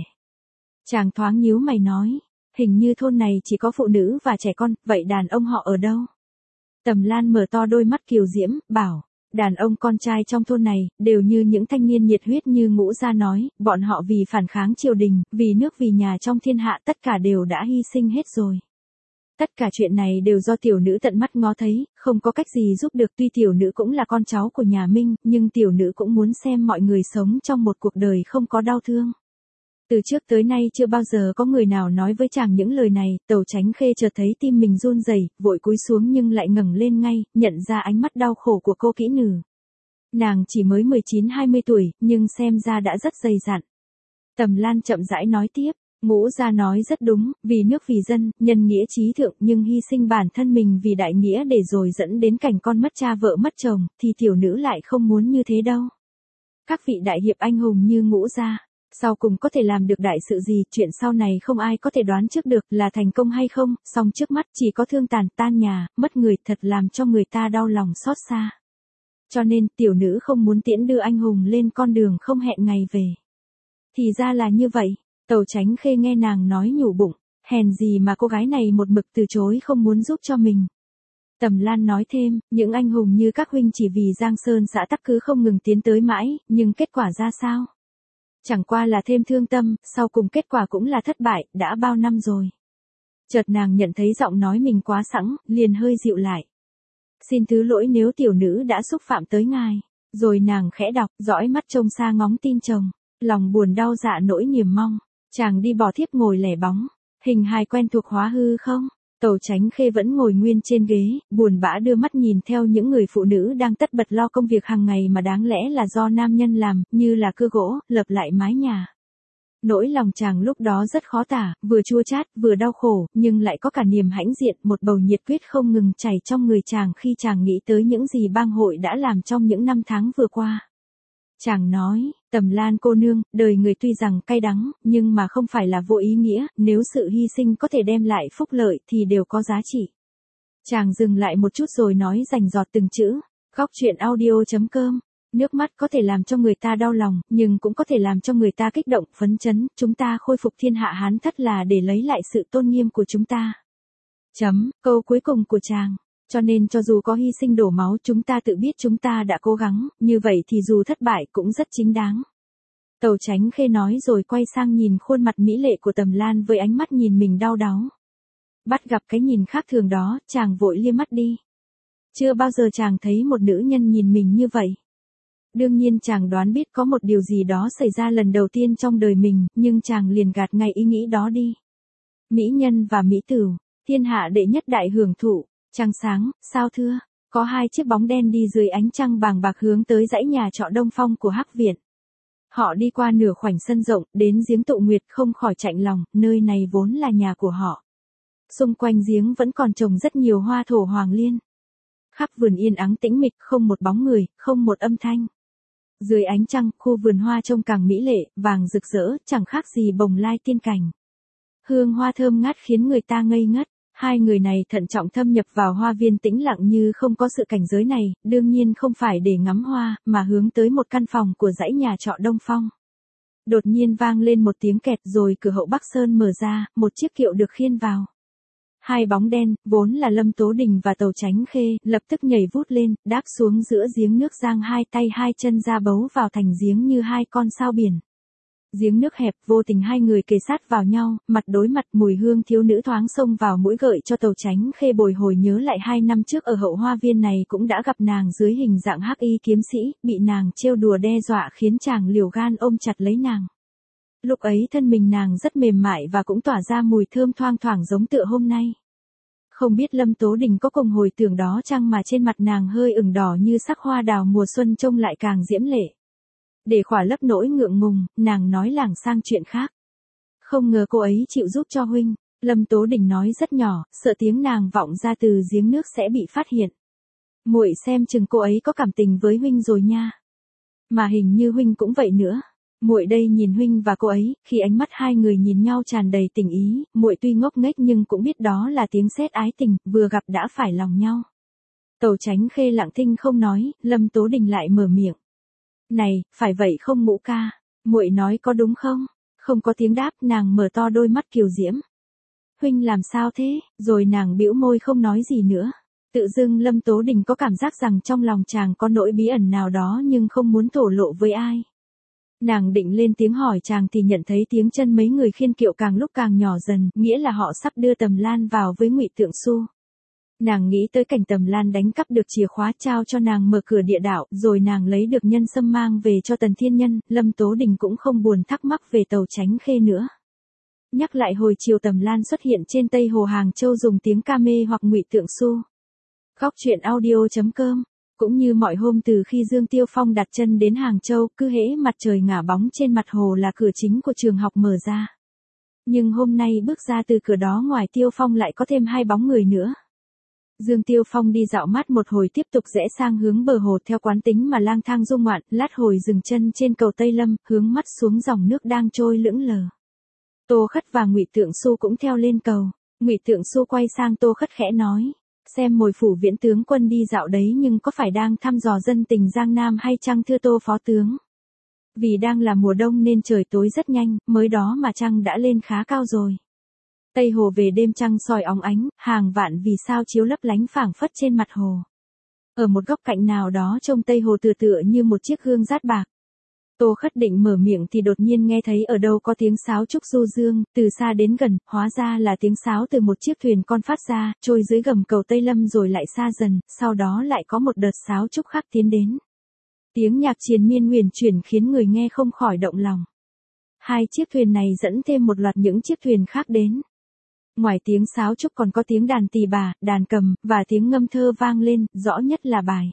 Speaker 1: Chàng thoáng nhíu mày nói, hình như thôn này chỉ có phụ nữ và trẻ con, vậy đàn ông họ ở đâu? Tầm Lan mở to đôi mắt kiều diễm, bảo, đàn ông con trai trong thôn này, đều như những thanh niên nhiệt huyết như Ngũ gia nói, bọn họ vì phản kháng triều đình, vì nước vì nhà trong thiên hạ tất cả đều đã hy sinh hết rồi. Tất cả chuyện này đều do tiểu nữ tận mắt ngó thấy, không có cách gì giúp được, tuy tiểu nữ cũng là con cháu của nhà Minh, nhưng tiểu nữ cũng muốn xem mọi người sống trong một cuộc đời không có đau thương. Từ trước tới nay chưa bao giờ có người nào nói với chàng những lời này, Tàu Chánh Khê chợt thấy tim mình run rẩy, vội cúi xuống nhưng lại ngẩng lên ngay, nhận ra ánh mắt đau khổ của cô kỹ nữ. Nàng chỉ mới mười chín hai mươi tuổi, nhưng xem ra đã rất dày dặn. Tầm Lan chậm rãi nói tiếp, Ngũ gia nói rất đúng, vì nước vì dân, nhân nghĩa chí thượng, nhưng hy sinh bản thân mình vì đại nghĩa để rồi dẫn đến cảnh con mất cha vợ mất chồng, thì tiểu nữ lại không muốn như thế đâu. Các vị đại hiệp anh hùng như Ngũ gia, sau cùng có thể làm được đại sự gì, chuyện sau này không ai có thể đoán trước được là thành công hay không, song trước mắt chỉ có thương tàn tan nhà, mất người, thật làm cho người ta đau lòng xót xa. Cho nên tiểu nữ không muốn tiễn đưa anh hùng lên con đường không hẹn ngày về. Thì ra là như vậy. Tầu Chánh Khê nghe nàng nói nhủ bụng, hèn gì mà cô gái này một mực từ chối không muốn giúp cho mình. Tầm Lan nói thêm, những anh hùng như các huynh chỉ vì Giang Sơn xã tắc cứ không ngừng tiến tới mãi, nhưng kết quả ra sao? Chẳng qua là thêm thương tâm, sau cùng kết quả cũng là thất bại, đã bao năm rồi. Chợt nàng nhận thấy giọng nói mình quá sẵn, liền hơi dịu lại. Xin thứ lỗi nếu tiểu nữ đã xúc phạm tới ngài. Rồi nàng khẽ đọc, dõi mắt trông xa ngóng tin chồng, lòng buồn đau dạ nỗi niềm mong. Chàng đi bỏ thiếp ngồi lẻ bóng, hình hài quen thuộc hóa hư không? Tầu Chánh Khê vẫn ngồi nguyên trên ghế, buồn bã đưa mắt nhìn theo những người phụ nữ đang tất bật lo công việc hàng ngày mà đáng lẽ là do nam nhân làm, như là cưa gỗ, lợp lại mái nhà. Nỗi lòng chàng lúc đó rất khó tả, vừa chua chát, vừa đau khổ, nhưng lại có cả niềm hãnh diện, một bầu nhiệt quyết không ngừng chảy trong người chàng khi chàng nghĩ tới những gì bang hội đã làm trong những năm tháng vừa qua. Chàng nói, Tầm Lan cô nương, đời người tuy rằng cay đắng, nhưng mà không phải là vô ý nghĩa, nếu sự hy sinh có thể đem lại phúc lợi thì đều có giá trị. Chàng dừng lại một chút rồi nói rành rọt từng chữ, góc truyện audio chấm com. Nước mắt có thể làm cho người ta đau lòng, nhưng cũng có thể làm cho người ta kích động, phấn chấn, chúng ta khôi phục thiên hạ Hán thất là để lấy lại sự tôn nghiêm của chúng ta. Chấm, câu cuối cùng của chàng. Cho nên cho dù có hy sinh đổ máu chúng ta tự biết chúng ta đã cố gắng, như vậy thì dù thất bại cũng rất chính đáng. Tầu Chánh Khê nói rồi quay sang nhìn khuôn mặt mỹ lệ của Tầm Lan với ánh mắt nhìn mình đau đáu. Bắt gặp cái nhìn khác thường đó, chàng vội liếc mắt đi. Chưa bao giờ chàng thấy một nữ nhân nhìn mình như vậy. Đương nhiên chàng đoán biết có một điều gì đó xảy ra lần đầu tiên trong đời mình, nhưng chàng liền gạt ngay ý nghĩ đó đi. Mỹ nhân và mỹ tửu, thiên hạ đệ nhất đại hưởng thụ. Trăng sáng, sao thưa, có hai chiếc bóng đen đi dưới ánh trăng bàng bạc hướng tới dãy nhà trọ Đông Phong của Hắc Viện. Họ đi qua nửa khoảnh sân rộng, đến giếng tụ nguyệt không khỏi chạnh lòng, nơi này vốn là nhà của họ. Xung quanh giếng vẫn còn trồng rất nhiều hoa thổ hoàng liên. Khắp vườn yên ắng tĩnh mịch, không một bóng người, không một âm thanh. Dưới ánh trăng, khu vườn hoa trông càng mỹ lệ, vàng rực rỡ, chẳng khác gì bồng lai tiên cảnh. Hương hoa thơm ngát khiến người ta ngây ngất. Hai người này thận trọng thâm nhập vào hoa viên tĩnh lặng như không có sự cảnh giới này, đương nhiên không phải để ngắm hoa, mà hướng tới một căn phòng của dãy nhà trọ Đông Phong. Đột nhiên vang lên một tiếng kẹt rồi cửa hậu Bắc Sơn mở ra, một chiếc kiệu được khiêng vào. Hai bóng đen, vốn là Lâm Tố Đình và Tầu Chánh Khê, lập tức nhảy vút lên, đáp xuống giữa giếng nước giang hai tay hai chân ra bấu vào thành giếng như hai con sao biển. Giếng nước hẹp, vô tình hai người kề sát vào nhau, mặt đối mặt, mùi hương thiếu nữ thoáng xông vào mũi gợi cho Tầu Chánh Khê bồi hồi nhớ lại hai năm trước ở hậu hoa viên này cũng đã gặp nàng dưới hình dạng hắc y kiếm sĩ, bị nàng trêu đùa đe dọa khiến chàng liều gan ôm chặt lấy nàng. Lúc ấy thân mình nàng rất mềm mại và cũng tỏa ra mùi thơm thoang thoảng giống tựa hôm nay. Không biết Lâm Tố Đình có cùng hồi tưởng đó chăng mà trên mặt nàng hơi ửng đỏ như sắc hoa đào mùa xuân trông lại càng diễm lệ. Để khỏa lấp nỗi ngượng ngùng, nàng nói lảng sang chuyện khác. Không ngờ cô ấy chịu giúp cho huynh, Lâm Tố Đình nói rất nhỏ, sợ tiếng nàng vọng ra từ giếng nước sẽ bị phát hiện. Muội xem chừng cô ấy có cảm tình với huynh rồi nha. Mà hình như huynh cũng vậy nữa. Muội đây nhìn huynh và cô ấy, khi ánh mắt hai người nhìn nhau tràn đầy tình ý, muội tuy ngốc nghếch nhưng cũng biết đó là tiếng sét ái tình, vừa gặp đã phải lòng nhau. Tầu Chánh Khê lặng thinh không nói, Lâm Tố Đình lại mở miệng. Này, phải vậy không Ngũ ca? Muội nói có đúng không? Không có tiếng đáp, nàng mở to đôi mắt kiều diễm. Huynh làm sao thế? Rồi nàng bĩu môi không nói gì nữa. Tự dưng Lâm Tố Đình có cảm giác rằng trong lòng chàng có nỗi bí ẩn nào đó nhưng không muốn thổ lộ với ai. Nàng định lên tiếng hỏi chàng thì nhận thấy tiếng chân mấy người khiên kiệu càng lúc càng nhỏ dần, nghĩa là họ sắp đưa Tầm Lan vào với Ngụy Tượng Xu. Nàng nghĩ tới cảnh Tầm Lan đánh cắp được chìa khóa trao cho nàng mở cửa địa đạo, rồi nàng lấy được nhân sâm mang về cho Tần Thiên Nhân, Lâm Tố Đình cũng không buồn thắc mắc về Tầu Chánh Khê nữa. Nhắc lại hồi chiều Tầm Lan xuất hiện trên Tây Hồ Hàng Châu dùng tiếng ca mê hoặc Ngụy Tượng Xu. Góc truyện audio chấm com Cũng như mọi hôm từ khi Dương Tiêu Phong đặt chân đến Hàng Châu, cứ hễ mặt trời ngả bóng trên mặt hồ là cửa chính của trường học mở ra. Nhưng hôm nay bước ra từ cửa đó ngoài Tiêu Phong lại có thêm hai bóng người nữa. Dương Tiêu Phong đi dạo mát một hồi tiếp tục rẽ sang hướng bờ hồ theo quán tính mà lang thang du ngoạn, lát hồi dừng chân trên cầu Tây Lâm, hướng mắt xuống dòng nước đang trôi lững lờ. Tô Khất và Ngụy Tượng Xu cũng theo lên cầu. Ngụy Tượng Xu quay sang Tô Khất khẽ nói, xem mồi phủ viễn tướng quân đi dạo đấy nhưng có phải đang thăm dò dân tình Giang Nam hay chăng thưa Tô phó tướng? Vì đang là mùa đông nên trời tối rất nhanh, mới đó mà trăng đã lên khá cao rồi. Tây hồ về đêm trăng soi óng ánh, hàng vạn vì sao chiếu lấp lánh phảng phất trên mặt hồ. Ở một góc cạnh nào đó trông Tây hồ tựa tựa như một chiếc gương rát bạc. Tô Khất định mở miệng thì đột nhiên nghe thấy ở đâu có tiếng sáo trúc du dương, từ xa đến gần, hóa ra là tiếng sáo từ một chiếc thuyền con phát ra, trôi dưới gầm cầu Tây Lâm rồi lại xa dần, sau đó lại có một đợt sáo trúc khác tiến đến. Tiếng nhạc triền miên huyền chuyển khiến người nghe không khỏi động lòng. Hai chiếc thuyền này dẫn thêm một loạt những chiếc thuyền khác đến. Ngoài tiếng sáo trúc còn có tiếng đàn tỳ bà, đàn cầm, và tiếng ngâm thơ vang lên, rõ nhất là bài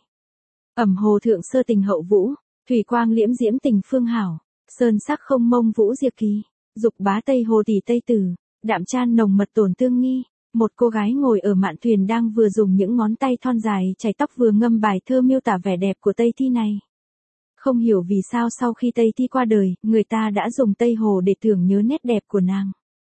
Speaker 1: Ẩm hồ thượng sơ tình hậu vũ, thủy quang liễm diễm tình phương hảo, sơn sắc không mông vũ diệp kỳ, dục bá tây hồ tỷ tây tử, đạm chan nồng mật tổn tương nghi. Một cô gái ngồi ở mạn thuyền đang vừa dùng những ngón tay thon dài chải tóc vừa ngâm bài thơ miêu tả vẻ đẹp của Tây Thi này. Không hiểu vì sao sau khi Tây Thi qua đời, người ta đã dùng Tây Hồ để tưởng nhớ nét đẹp của nàng.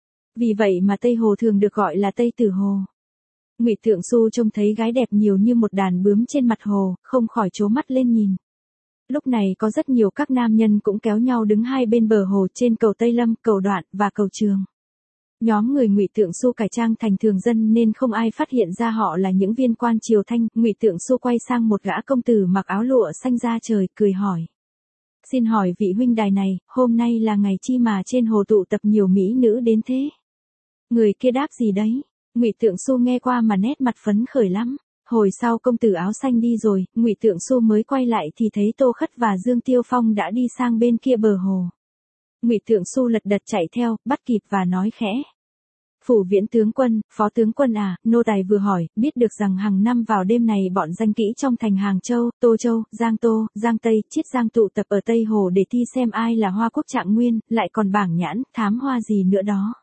Speaker 1: Vì vậy mà Tây Hồ thường được gọi là Tây Tử Hồ. Ngụy Tượng Xu trông thấy gái đẹp nhiều như một đàn bướm trên mặt hồ, không khỏi trố mắt lên nhìn. Lúc này có rất nhiều các nam nhân cũng kéo nhau đứng hai bên bờ hồ trên cầu Tây Lâm, cầu Đoạn và cầu Trường. Nhóm người Ngụy Tượng Xu cải trang thành thường dân nên không ai phát hiện ra họ là những viên quan triều Thanh. Ngụy Tượng Xu quay sang một gã công tử mặc áo lụa xanh da trời, cười hỏi: "Xin hỏi vị huynh đài này, hôm nay là ngày chi mà trên hồ tụ tập nhiều mỹ nữ đến thế?" Người kia đáp gì đấy? Ngụy Tượng Xu nghe qua mà nét mặt phấn khởi lắm. Hồi sau công tử áo xanh đi rồi, Ngụy Tượng Xu mới quay lại thì thấy Tô Khất và Dương Tiêu Phong đã đi sang bên kia bờ hồ. Ngụy Tượng Xu lật đật chạy theo, bắt kịp và nói khẽ: "Phủ viễn tướng quân, phó tướng quân à, nô tài vừa hỏi, biết được rằng hàng năm vào đêm này bọn danh kỹ trong thành Hàng Châu, Tô Châu, Giang Tô, Giang Tây, Chiết Giang tụ tập ở Tây Hồ để thi xem ai là Hoa Quốc Trạng Nguyên, lại còn bảng nhãn, thám hoa gì nữa đó."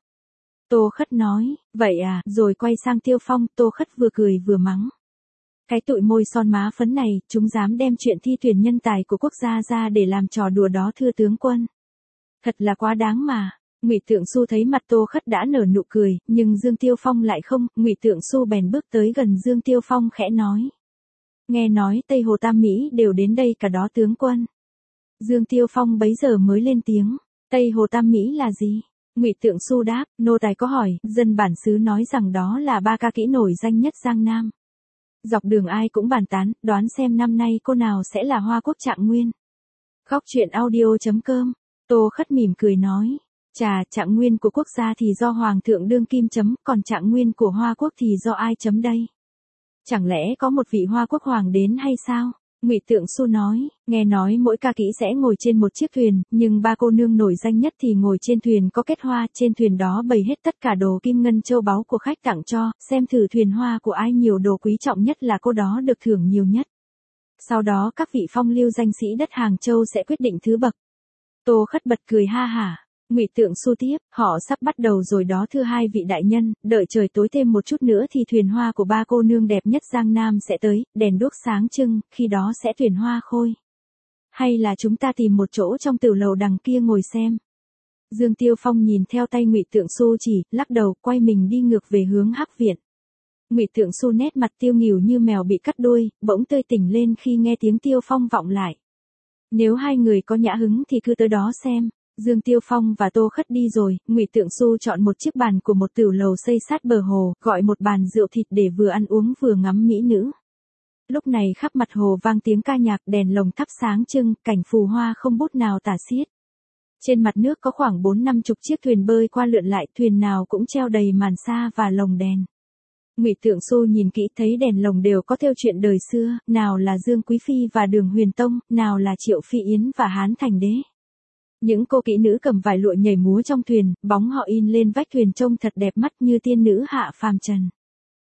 Speaker 1: Tô Khất nói: "Vậy à?" Rồi quay sang Tiêu Phong, Tô Khất vừa cười vừa mắng: "Cái tụi môi son má phấn này, chúng dám đem chuyện thi tuyển nhân tài của quốc gia ra để làm trò đùa đó thưa tướng quân. Thật là quá đáng mà." Ngụy Tượng Xu thấy mặt Tô Khất đã nở nụ cười, nhưng Dương Tiêu Phong lại không. Ngụy Tượng Xu bèn bước tới gần Dương Tiêu Phong khẽ nói: "Nghe nói Tây Hồ Tam Mỹ đều đến đây cả đó tướng quân." Dương Tiêu Phong bấy giờ mới lên tiếng: "Tây Hồ Tam Mỹ là gì?" Ngụy Tượng Xu đáp: "Nô tài có hỏi, dân bản xứ nói rằng đó là ba ca kỹ nổi danh nhất Giang Nam. Dọc đường ai cũng bàn tán, đoán xem năm nay cô nào sẽ là Hoa Quốc Trạng Nguyên." Góc truyện audio chấm com. Tô Khất mỉm cười nói: "Chà, Trạng Nguyên của quốc gia thì do Hoàng thượng đương kim chấm, còn Trạng Nguyên của Hoa Quốc thì do ai chấm đây? Chẳng lẽ có một vị Hoa Quốc hoàng đến hay sao?" Ngụy Tượng Xu nói: "Nghe nói mỗi ca kỹ sẽ ngồi trên một chiếc thuyền, nhưng ba cô nương nổi danh nhất thì ngồi trên thuyền có kết hoa, trên thuyền đó bày hết tất cả đồ kim ngân châu báu của khách tặng cho, xem thử thuyền hoa của ai nhiều đồ quý trọng nhất là cô đó được thưởng nhiều nhất. Sau đó các vị phong lưu danh sĩ đất Hàng Châu sẽ quyết định thứ bậc." Tô Khất bật cười ha hả. Ngụy Tượng Xu tiếp: "Họ sắp bắt đầu rồi đó thưa hai vị đại nhân, đợi trời tối thêm một chút nữa thì thuyền hoa của ba cô nương đẹp nhất Giang Nam sẽ tới, đèn đuốc sáng trưng, khi đó sẽ thuyền hoa khôi. Hay là chúng ta tìm một chỗ trong tử lầu đằng kia ngồi xem?" Dương Tiêu Phong nhìn theo tay Ngụy Tượng Xu chỉ, lắc đầu, quay mình đi ngược về hướng Hắc Viện. Ngụy Tượng Xu nét mặt tiêu nghỉu như mèo bị cắt đuôi, bỗng tươi tỉnh lên khi nghe tiếng Tiêu Phong vọng lại: "Nếu hai người có nhã hứng thì cứ tới đó xem." Dương Tiêu Phong và Tô Khất đi rồi, Ngụy Tượng Xu chọn một chiếc bàn của một tửu lầu xây sát bờ hồ, gọi một bàn rượu thịt để vừa ăn uống vừa ngắm mỹ nữ. Lúc này khắp mặt hồ vang tiếng ca nhạc, đèn lồng thắp sáng trưng, cảnh phù hoa không bút nào tả xiết. Trên mặt nước có khoảng bốn năm chục chiếc thuyền bơi qua lượn lại, thuyền nào cũng treo đầy màn sa và lồng đèn. Ngụy Tượng Xu nhìn kỹ thấy đèn lồng đều có thêu chuyện đời xưa, nào là Dương Quý Phi và Đường Huyền Tông, nào là Triệu Phi Yến và Hán Thành Đế. Những cô kỹ nữ cầm vải lụa nhảy múa trong thuyền, bóng họ in lên vách thuyền trông thật đẹp mắt như tiên nữ hạ phàm trần.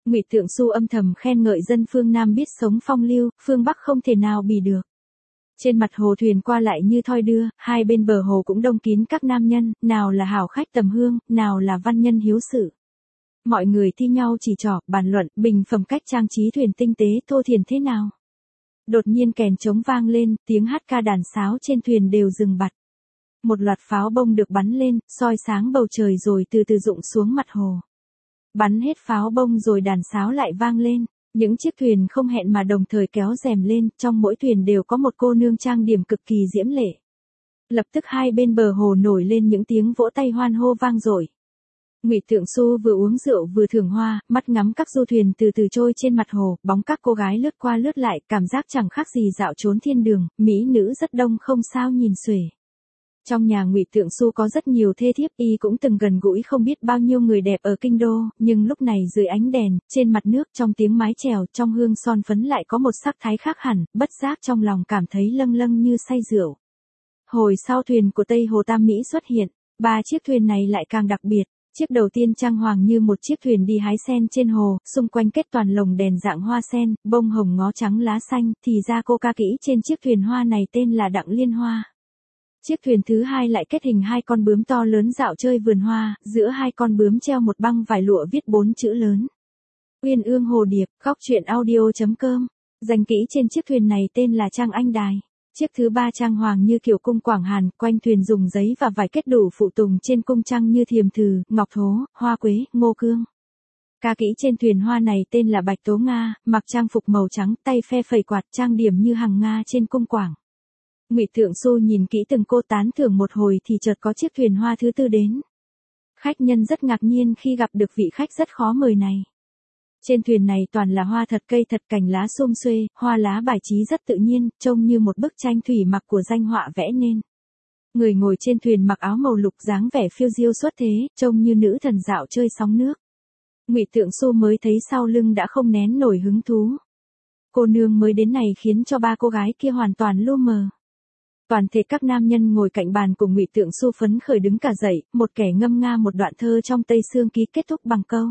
Speaker 1: Ngụy Tượng Xu âm thầm khen ngợi dân phương Nam biết sống phong lưu, phương Bắc không thể nào bì được. Trên mặt hồ thuyền qua lại như thoi đưa, hai bên bờ hồ cũng đông kín các nam nhân, nào là hảo khách tầm hương, nào là văn nhân hiếu sự. Mọi người thi nhau chỉ trỏ, bàn luận, bình phẩm cách trang trí thuyền tinh tế thô thiển thế nào. Đột nhiên kèn trống vang lên, tiếng hát ca đàn sáo trên thuyền đều dừng bặt. Một loạt pháo bông được bắn lên, soi sáng bầu trời rồi từ từ rụng xuống mặt hồ. Bắn hết pháo bông rồi đàn sáo lại vang lên. Những chiếc thuyền không hẹn mà đồng thời kéo rèm lên, trong mỗi thuyền đều có một cô nương trang điểm cực kỳ diễm lệ. Lập tức hai bên bờ hồ nổi lên những tiếng vỗ tay hoan hô vang dội. Ngụy Tượng Xu vừa uống rượu vừa thưởng hoa, mắt ngắm các du thuyền từ từ trôi trên mặt hồ, bóng các cô gái lướt qua lướt lại, cảm giác chẳng khác gì dạo trốn thiên đường, mỹ nữ rất đông không sao nhìn xuể. Trong nhà Ngụy Tượng Xu có rất nhiều thê thiếp, y cũng từng gần gũi không biết bao nhiêu người đẹp ở kinh đô, nhưng lúc này dưới ánh đèn, trên mặt nước, trong tiếng mái chèo, trong hương son phấn lại có một sắc thái khác hẳn, bất giác trong lòng cảm thấy lâng lâng như say rượu. Hồi sau thuyền của Tây Hồ Tam Mỹ xuất hiện, ba chiếc thuyền này lại càng đặc biệt. Chiếc đầu tiên trang hoàng như một chiếc thuyền đi hái sen trên hồ, xung quanh kết toàn lồng đèn dạng hoa sen, bông hồng ngó trắng lá xanh, thì ra cô ca kỹ trên chiếc thuyền hoa này tên là Đặng Liên Hoa. Chiếc thuyền thứ hai lại kết hình hai con bướm to lớn dạo chơi vườn hoa, giữa hai con bướm treo một băng vải lụa viết bốn chữ lớn. Uyên ương hồ điệp, góc truyện audio chấm com. Danh kỹ trên chiếc thuyền này tên là Trang Anh Đài. Chiếc thứ ba trang hoàng như kiểu cung Quảng Hàn, quanh thuyền dùng giấy và vải kết đủ phụ tùng trên cung trăng như thiềm thừ, ngọc thố, hoa quế, ngô cương. Ca kỹ trên thuyền hoa này tên là Bạch Tố Nga, mặc trang phục màu trắng, tay phe phẩy quạt trang điểm như hằng Nga trên cung Quảng. Ngụy Tượng Xu nhìn kỹ từng cô tán thưởng một hồi thì chợt có chiếc thuyền hoa thứ tư đến. Khách nhân rất ngạc nhiên khi gặp được vị khách rất khó mời này. Trên thuyền này toàn là hoa thật cây thật cành lá xum xuê, hoa lá bài trí rất tự nhiên, trông như một bức tranh thủy mặc của danh họa vẽ nên. Người ngồi trên thuyền mặc áo màu lục dáng vẻ phiêu diêu xuất thế, trông như nữ thần dạo chơi sóng nước. Ngụy Tượng Xu mới thấy sau lưng đã không nén nổi hứng thú. Cô nương mới đến này khiến cho ba cô gái kia hoàn toàn lu mờ. Toàn thể các nam nhân ngồi cạnh bàn của Ngụy Tượng Xu phấn khởi đứng cả dậy, một kẻ ngâm nga một đoạn thơ trong Tây Sương Ký kết thúc bằng câu: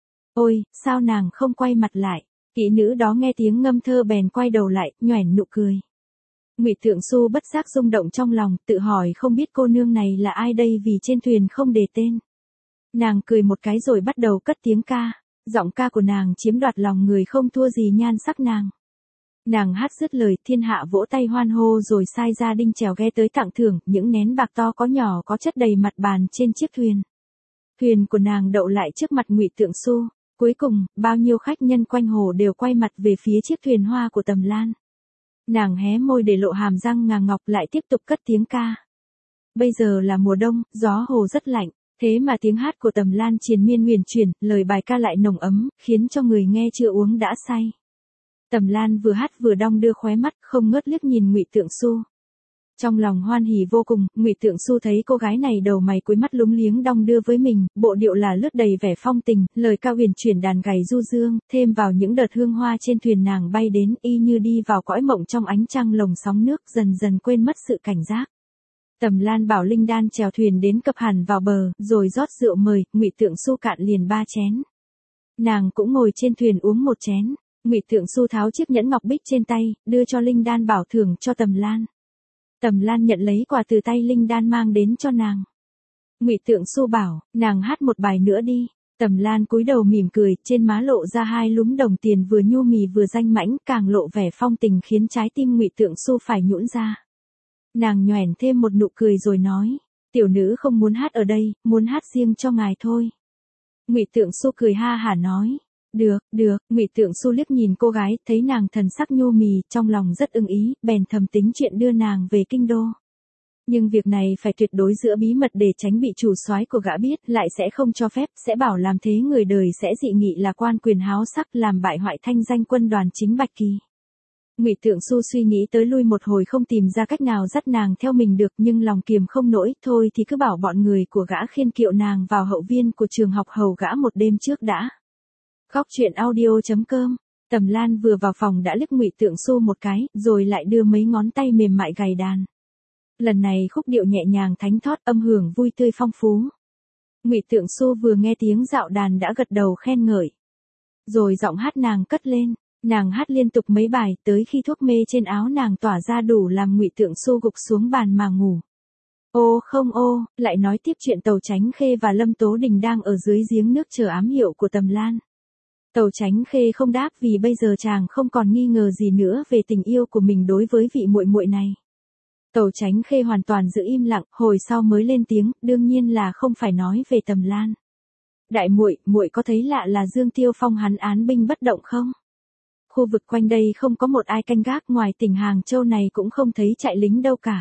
Speaker 1: ôi, sao nàng không quay mặt lại? Kỹ nữ đó nghe tiếng ngâm thơ bèn quay đầu lại, nhoẻn nụ cười. Ngụy Tượng Xu bất giác rung động trong lòng, tự hỏi không biết cô nương này là ai đây vì trên thuyền không đề tên. Nàng cười một cái rồi bắt đầu cất tiếng ca, giọng ca của nàng chiếm đoạt lòng người không thua gì nhan sắc nàng. Nàng hát dứt lời, thiên hạ vỗ tay hoan hô rồi sai gia đinh chèo ghe tới tặng thưởng, những nén bạc to có nhỏ có chất đầy mặt bàn trên chiếc thuyền. Thuyền của nàng đậu lại trước mặt Ngụy Tượng Xu. Cuối cùng, bao nhiêu khách nhân quanh hồ đều quay mặt về phía chiếc thuyền hoa của Tầm Lan. Nàng hé môi để lộ hàm răng ngà ngọc lại tiếp tục cất tiếng ca. Bây giờ là mùa đông, gió hồ rất lạnh, thế mà tiếng hát của Tầm Lan triền miên huyền chuyển, lời bài ca lại nồng ấm, khiến cho người nghe chưa uống đã say. Tầm Lan vừa hát vừa đong đưa khóe mắt, không ngớt liếc nhìn Ngụy Tượng Xu. Trong lòng hoan hỉ vô cùng, Ngụy Tượng Xu thấy cô gái này đầu mày cuối mắt lúng liếng đong đưa với mình, bộ điệu là lướt đầy vẻ phong tình, lời ca huyền chuyển đàn gảy du dương, thêm vào những đợt hương hoa trên thuyền nàng bay đến, y như đi vào cõi mộng trong ánh trăng lồng sóng nước, dần dần quên mất sự cảnh giác. Tầm Lan bảo Linh Đan chèo thuyền đến cập hẳn vào bờ, rồi rót rượu mời, Ngụy Tượng Xu cạn liền ba chén. Nàng cũng ngồi trên thuyền uống một chén. Ngụy Tượng Xu tháo chiếc nhẫn ngọc bích trên tay, đưa cho Linh Đan bảo thưởng cho Tầm Lan. Tầm Lan nhận lấy quà từ tay Linh Đan mang đến cho nàng. Ngụy Tượng Xu bảo, nàng hát một bài nữa đi. Tầm Lan cúi đầu mỉm cười, trên má lộ ra hai lúm đồng tiền vừa nhu mì vừa danh mãnh, càng lộ vẻ phong tình khiến trái tim Ngụy Tượng Xu phải nhũn ra. Nàng nhoẻn thêm một nụ cười rồi nói, tiểu nữ không muốn hát ở đây, muốn hát riêng cho ngài thôi. Ngụy Tượng Xu cười ha hả nói, được, được. Ngụy Tượng Xu liếc nhìn cô gái, thấy nàng thần sắc nhu mì, trong lòng rất ưng ý, bèn thầm tính chuyện đưa nàng về kinh đô. Nhưng việc này phải tuyệt đối giữ bí mật để tránh bị chủ soái của gã biết, lại sẽ không cho phép, sẽ bảo làm thế người đời sẽ dị nghị là quan quyền háo sắc, làm bại hoại thanh danh quân đoàn chính Bạch Kỳ. Ngụy Tượng Xu suy nghĩ tới lui một hồi không tìm ra cách nào dắt nàng theo mình được, nhưng lòng kiềm không nổi, thôi thì cứ bảo bọn người của gã khiêng kiệu nàng vào hậu viên của trường học hầu gã một đêm trước đã. Góc truyện audio chấm com. Tầm Lan vừa vào phòng đã liếc Ngụy Tượng Xu một cái, rồi lại đưa mấy ngón tay mềm mại gảy đàn. Lần này khúc điệu nhẹ nhàng thánh thót, âm hưởng vui tươi phong phú. Ngụy Tượng Xu vừa nghe tiếng dạo đàn đã gật đầu khen ngợi. Rồi giọng hát nàng cất lên, nàng hát liên tục mấy bài tới khi thuốc mê trên áo nàng tỏa ra đủ làm Ngụy Tượng Xu gục xuống bàn mà ngủ. Ô không ô, lại nói tiếp chuyện Tàu Chánh Khê và Lâm Tố Đình đang ở dưới giếng nước chờ ám hiệu của Tầm Lan. Tàu Chánh Khê không đáp vì bây giờ chàng không còn nghi ngờ gì nữa về tình yêu của mình đối với vị muội muội này. Tàu Chánh Khê hoàn toàn giữ im lặng, hồi sau mới lên tiếng, đương nhiên là không phải nói về Tầm Lan. Đại muội, muội có thấy lạ là Dương Tiêu Phong hắn án binh bất động không? Khu vực quanh đây không có một ai canh gác, ngoài tỉnh Hàng Châu này cũng không thấy chạy lính đâu cả.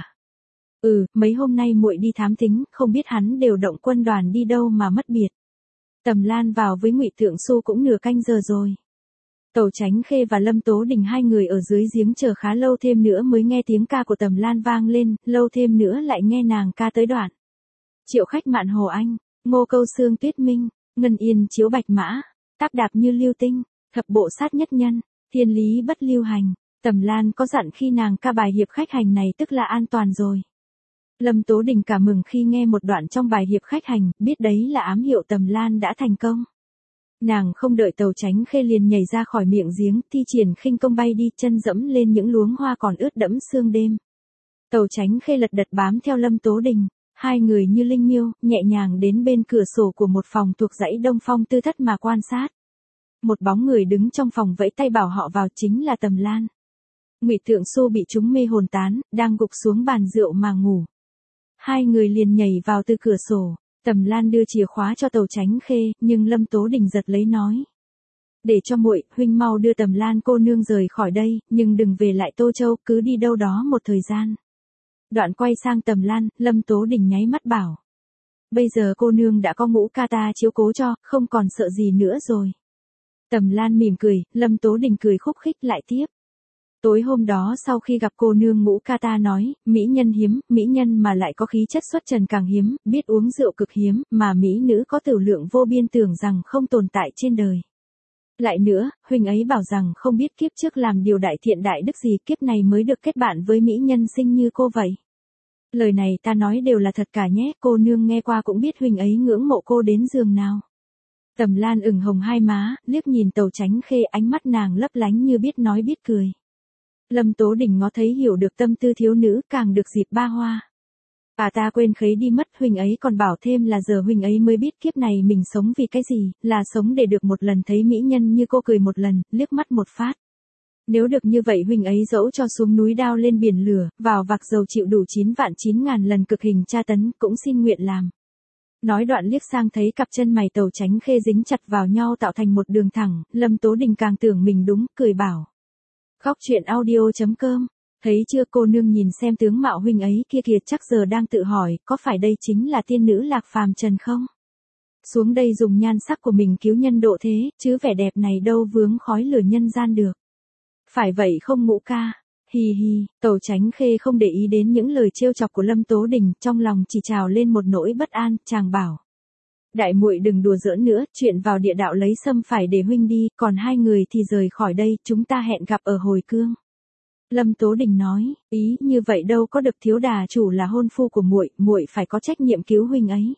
Speaker 1: Ừ, mấy hôm nay muội đi thám thính, không biết hắn điều động quân đoàn đi đâu mà mất biệt. Tầm Lan vào với Ngụy Tượng Xu cũng nửa canh giờ rồi. Tàu Chánh Khê và Lâm Tố Đình hai người ở dưới giếng chờ khá lâu thêm nữa mới nghe tiếng ca của Tầm Lan vang lên, lâu thêm nữa lại nghe nàng ca tới đoạn. Triệu khách mạn Hồ Anh, Ngô câu xương tuyết minh, Ngân yên chiếu bạch mã, Táp đạp như lưu tinh, Thập bộ sát nhất nhân, Thiên lý bất lưu hành. Tầm Lan có dặn khi nàng ca bài hiệp khách hành này tức là an toàn rồi. Lâm Tố Đình cảm mừng khi nghe một đoạn trong bài hiệp khách hành, biết đấy là ám hiệu Tầm Lan đã thành công. Nàng không đợi Tàu Chánh Khê liền nhảy ra khỏi miệng giếng, thi triển khinh công bay đi, chân dẫm lên những luống hoa còn ướt đẫm sương đêm. Tàu Chánh Khê lật đật bám theo Lâm Tố Đình, hai người như linh miêu, nhẹ nhàng đến bên cửa sổ của một phòng thuộc dãy Đông Phong Tư Thất mà quan sát. Một bóng người đứng trong phòng vẫy tay bảo họ vào, chính là Tầm Lan. Ngụy Tượng Xu bị chúng mê hồn tán, đang gục xuống bàn rượu mà ngủ. Hai người liền nhảy vào từ cửa sổ. Tầm Lan đưa chìa khóa cho Tàu Chánh Khê, nhưng Lâm Tố Đình giật lấy nói: "Để cho muội, huynh mau đưa Tầm Lan cô nương rời khỏi đây, nhưng đừng về lại Tô Châu, cứ đi đâu đó một thời gian." Đoạn quay sang Tầm Lan, Lâm Tố Đình nháy mắt bảo: "Bây giờ cô nương đã có Ngũ ca ta chiếu cố cho, không còn sợ gì nữa rồi." Tầm Lan mỉm cười, Lâm Tố Đình cười khúc khích lại tiếp: "Tối hôm đó sau khi gặp cô nương, Ngũ ca ta nói, mỹ nhân hiếm, mỹ nhân mà lại có khí chất xuất trần càng hiếm, biết uống rượu cực hiếm, mà mỹ nữ có tử lượng vô biên tưởng rằng không tồn tại trên đời. Lại nữa, huynh ấy bảo rằng không biết kiếp trước làm điều đại thiện đại đức gì, kiếp này mới được kết bạn với mỹ nhân xinh như cô vậy. Lời này ta nói đều là thật cả nhé, cô nương nghe qua cũng biết huynh ấy ngưỡng mộ cô đến giường nào." Tầm Lan ửng hồng hai má, liếc nhìn Tàu Chánh Khê, ánh mắt nàng lấp lánh như biết nói biết cười. Lâm Tố Đình ngó thấy hiểu được tâm tư thiếu nữ, càng được dịp ba hoa. "À ta quên khấy đi mất, huynh ấy còn bảo thêm là giờ huynh ấy mới biết kiếp này mình sống vì cái gì, là sống để được một lần thấy mỹ nhân như cô cười một lần, liếc mắt một phát. Nếu được như vậy huynh ấy dẫu cho xuống núi đao lên biển lửa, vào vạc dầu chịu đủ chín vạn chín ngàn lần cực hình tra tấn, cũng xin nguyện làm." Nói đoạn liếc sang thấy cặp chân mày Tàu Chánh Khê dính chặt vào nhau tạo thành một đường thẳng, Lâm Tố Đình càng tưởng mình đúng, cười bảo: "Khóc chuyện audio chấm com, thấy chưa cô nương nhìn xem tướng mạo huynh ấy kia kìa, chắc giờ đang tự hỏi, có phải đây chính là tiên nữ lạc phàm trần không? Xuống đây dùng nhan sắc của mình cứu nhân độ thế, chứ vẻ đẹp này đâu vướng khói lửa nhân gian được. Phải vậy không Ngũ ca?" Hi hi, Tàu Chánh Khê không để ý đến những lời trêu chọc của Lâm Tố Đình, trong lòng chỉ trào lên một nỗi bất an, chàng bảo: "Đại muội đừng đùa giỡn nữa, chuyện vào địa đạo lấy sâm phải để huynh đi, còn hai người thì rời khỏi đây, chúng ta hẹn gặp ở hồi cương." Lâm Tố Đình nói: "Ý như vậy đâu có được, thiếu đà chủ là hôn phu của muội, muội phải có trách nhiệm cứu huynh ấy.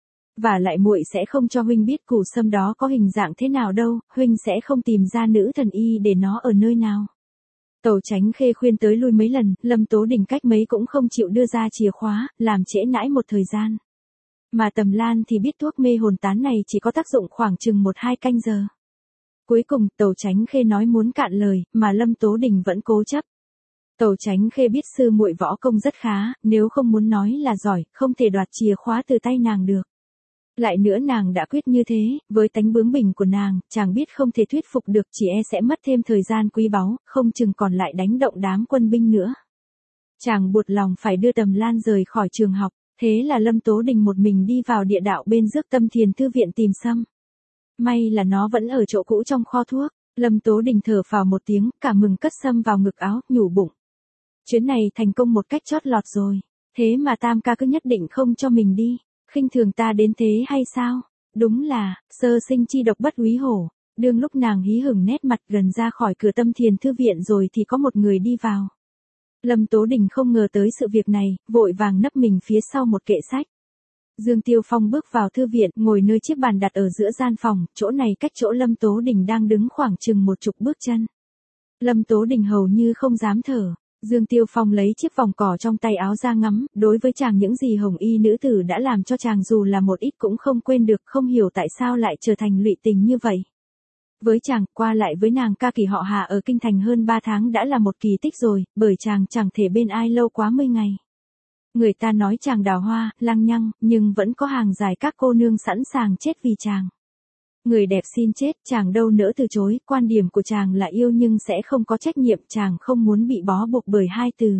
Speaker 1: Và lại muội sẽ không cho huynh biết củ sâm đó có hình dạng thế nào đâu, huynh sẽ không tìm ra nữ thần y để nó ở nơi nào." Tàu Chánh Khê khuyên tới lui mấy lần, Lâm Tố Đình cách mấy cũng không chịu đưa ra chìa khóa, làm trễ nãi một thời gian. Mà Tầm Lan thì biết thuốc mê hồn tán này chỉ có tác dụng khoảng chừng một hai canh giờ. Cuối cùng, Tàu Chánh Khê nói muốn cạn lời, mà Lâm Tố Đình vẫn cố chấp. Tàu Chánh Khê biết sư muội võ công rất khá, nếu không muốn nói là giỏi, không thể đoạt chìa khóa từ tay nàng được. Lại nữa nàng đã quyết như thế, với tánh bướng bỉnh của nàng, chàng biết không thể thuyết phục được, chỉ e sẽ mất thêm thời gian quý báu, không chừng còn lại đánh động đám quân binh nữa. Chàng buột lòng phải đưa Tầm Lan rời khỏi trường học, thế là Lâm Tố Đình một mình đi vào địa đạo bên Dước Tâm Thiền Thư viện tìm sâm. May là nó vẫn ở chỗ cũ trong kho thuốc. Lâm Tố Đình thở phào một tiếng, cả mừng cất sâm vào ngực áo, nhủ bụng: "Chuyến này thành công một cách chót lọt rồi, thế mà Tam ca cứ nhất định không cho mình đi, khinh thường ta đến thế hay sao? Đúng là, sơ sinh chi độc bất úy hổ." Đương lúc nàng hí hửng nét mặt gần ra khỏi cửa Tâm Thiền Thư viện rồi thì có một người đi vào. Lâm Tố Đình không ngờ tới sự việc này, vội vàng nấp mình phía sau một kệ sách. Dương Tiêu Phong bước vào thư viện, ngồi nơi chiếc bàn đặt ở giữa gian phòng, chỗ này cách chỗ Lâm Tố Đình đang đứng khoảng chừng một chục bước chân. Lâm Tố Đình hầu như không dám thở. Dương Tiêu Phong lấy chiếc vòng cỏ trong tay áo ra ngắm, đối với chàng những gì hồng y nữ tử đã làm cho chàng dù là một ít cũng không quên được, không hiểu tại sao lại trở thành lụy tình như vậy. Với chàng, qua lại với nàng ca kỳ họ Hà ở kinh thành hơn ba tháng đã là một kỳ tích rồi, bởi chàng chẳng thể bên ai lâu quá mươi ngày. Người ta nói chàng đào hoa, lăng nhăng, nhưng vẫn có hàng dài các cô nương sẵn sàng chết vì chàng. Người đẹp xin chết, chàng đâu nỡ từ chối, quan điểm của chàng là yêu nhưng sẽ không có trách nhiệm, chàng không muốn bị bó buộc bởi hai từ.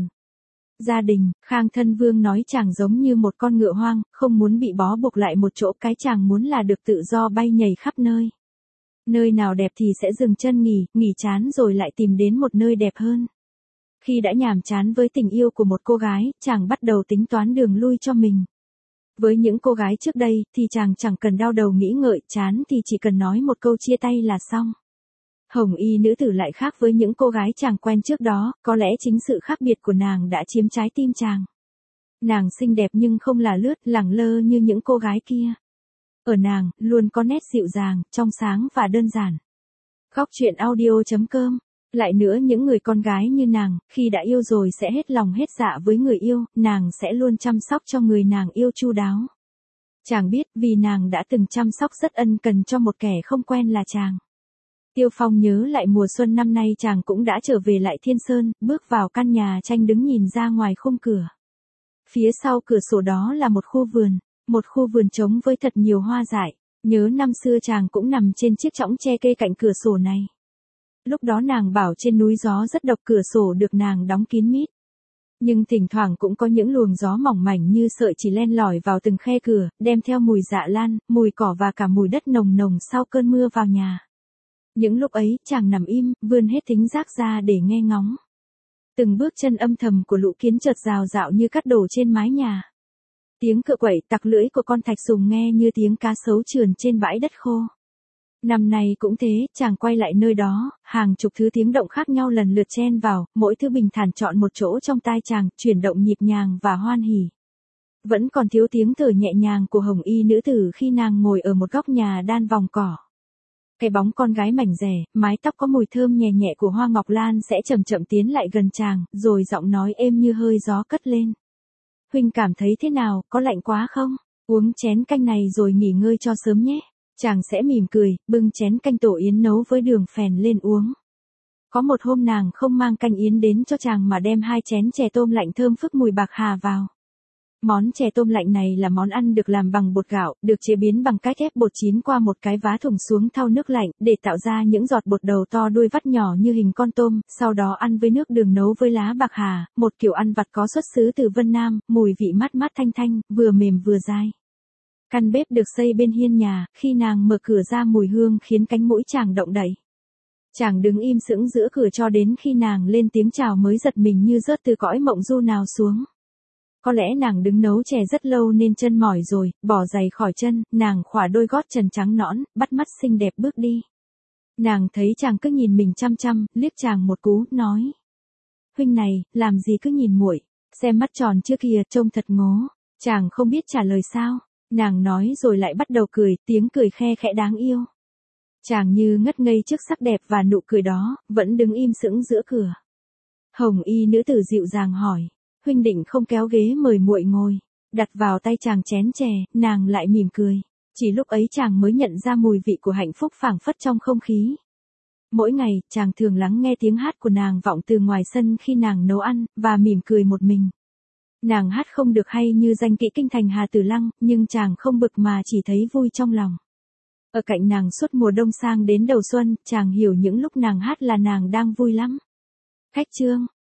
Speaker 1: Gia đình, Khang Thân Vương nói chàng giống như một con ngựa hoang, không muốn bị bó buộc lại một chỗ, cái chàng muốn là được tự do bay nhảy khắp nơi. Nơi nào đẹp thì sẽ dừng chân nghỉ, nghỉ chán rồi lại tìm đến một nơi đẹp hơn. Khi đã nhàm chán với tình yêu của một cô gái, chàng bắt đầu tính toán đường lui cho mình. Với những cô gái trước đây, thì chàng chẳng cần đau đầu nghĩ ngợi, chán thì chỉ cần nói một câu chia tay là xong. Hồng y nữ tử lại khác với những cô gái chàng quen trước đó, có lẽ chính sự khác biệt của nàng đã chiếm trái tim chàng. Nàng xinh đẹp nhưng không là lướt, lẳng lơ như những cô gái kia. Ở nàng, luôn có nét dịu dàng, trong sáng và đơn giản. Góc truyện audio chấm com. Lại nữa những người con gái như nàng, khi đã yêu rồi sẽ hết lòng hết dạ với người yêu, nàng sẽ luôn chăm sóc cho người nàng yêu chu đáo. Chàng biết vì nàng đã từng chăm sóc rất ân cần cho một kẻ không quen là chàng. Tiêu Phong nhớ lại mùa xuân năm nay chàng cũng đã trở về lại Thiên Sơn, bước vào căn nhà tranh đứng nhìn ra ngoài khung cửa. Phía sau cửa sổ đó là một khu vườn, một khu vườn trống với thật nhiều hoa dại. Nhớ năm xưa chàng cũng nằm trên chiếc chõng tre kê cạnh cửa sổ này. Lúc đó nàng bảo trên núi gió rất độc, cửa sổ được nàng đóng kín mít. Nhưng thỉnh thoảng cũng có những luồng gió mỏng mảnh như sợi chỉ len lỏi vào từng khe cửa, đem theo mùi dạ lan, mùi cỏ và cả mùi đất nồng nồng sau cơn mưa vào nhà. Những lúc ấy, chàng nằm im, vươn hết thính giác ra để nghe ngóng. Từng bước chân âm thầm của lũ kiến chợt rào rạo như cắt đổ trên mái nhà. Tiếng cựa quẩy tặc lưỡi của con thạch sùng nghe như tiếng cá sấu trườn trên bãi đất khô. Năm nay cũng thế, chàng quay lại nơi đó, hàng chục thứ tiếng động khác nhau lần lượt chen vào, mỗi thứ bình thản chọn một chỗ trong tai chàng, chuyển động nhịp nhàng và hoan hỉ. Vẫn còn thiếu tiếng thở nhẹ nhàng của hồng y nữ tử khi nàng ngồi ở một góc nhà đan vòng cỏ. Cái bóng con gái mảnh rẻ, mái tóc có mùi thơm nhẹ nhẹ của hoa ngọc lan sẽ chậm chậm tiến lại gần chàng, rồi giọng nói êm như hơi gió cất lên. Huynh cảm thấy thế nào, có lạnh quá không? Uống chén canh này rồi nghỉ ngơi cho sớm nhé. Chàng sẽ mỉm cười, bưng chén canh tổ yến nấu với đường phèn lên uống. Có một hôm nàng không mang canh yến đến cho chàng mà đem hai chén chè tôm lạnh thơm phức mùi bạc hà vào. Món chè tôm lạnh này là món ăn được làm bằng bột gạo, được chế biến bằng cách ép bột chín qua một cái vá thùng xuống thau nước lạnh, để tạo ra những giọt bột đầu to đuôi vắt nhỏ như hình con tôm, sau đó ăn với nước đường nấu với lá bạc hà, một kiểu ăn vặt có xuất xứ từ Vân Nam, mùi vị mát mát thanh thanh, vừa mềm vừa dai. Căn bếp được xây bên hiên nhà, khi nàng mở cửa ra mùi hương khiến cánh mũi chàng động đậy. Chàng đứng im sững giữa cửa cho đến khi nàng lên tiếng chào mới giật mình như rớt từ cõi mộng du nào xuống. Có lẽ nàng đứng nấu chè rất lâu nên chân mỏi rồi, bỏ giày khỏi chân, nàng khỏa đôi gót trần trắng nõn, bắt mắt xinh đẹp bước đi. Nàng thấy chàng cứ nhìn mình chăm chăm, liếc chàng một cú, nói. Huynh này, làm gì cứ nhìn muội, xem mắt tròn chưa kìa, trông thật ngố. Chàng không biết trả lời sao. Nàng nói rồi lại bắt đầu cười, tiếng cười khe khẽ đáng yêu. Chàng như ngất ngây trước sắc đẹp và nụ cười đó, vẫn đứng im sững giữa cửa. Hồng y nữ tử dịu dàng hỏi, huynh định không kéo ghế mời muội ngồi, đặt vào tay chàng chén chè, nàng lại mỉm cười. Chỉ lúc ấy chàng mới nhận ra mùi vị của hạnh phúc phảng phất trong không khí. Mỗi ngày, chàng thường lắng nghe tiếng hát của nàng vọng từ ngoài sân khi nàng nấu ăn, và mỉm cười một mình. Nàng hát không được hay như danh kỹ kinh thành Hà Tử Lăng, nhưng chàng không bực mà chỉ thấy vui trong lòng. Ở cạnh nàng suốt mùa đông sang đến đầu xuân, chàng hiểu những lúc nàng hát là nàng đang vui lắm. Khách chương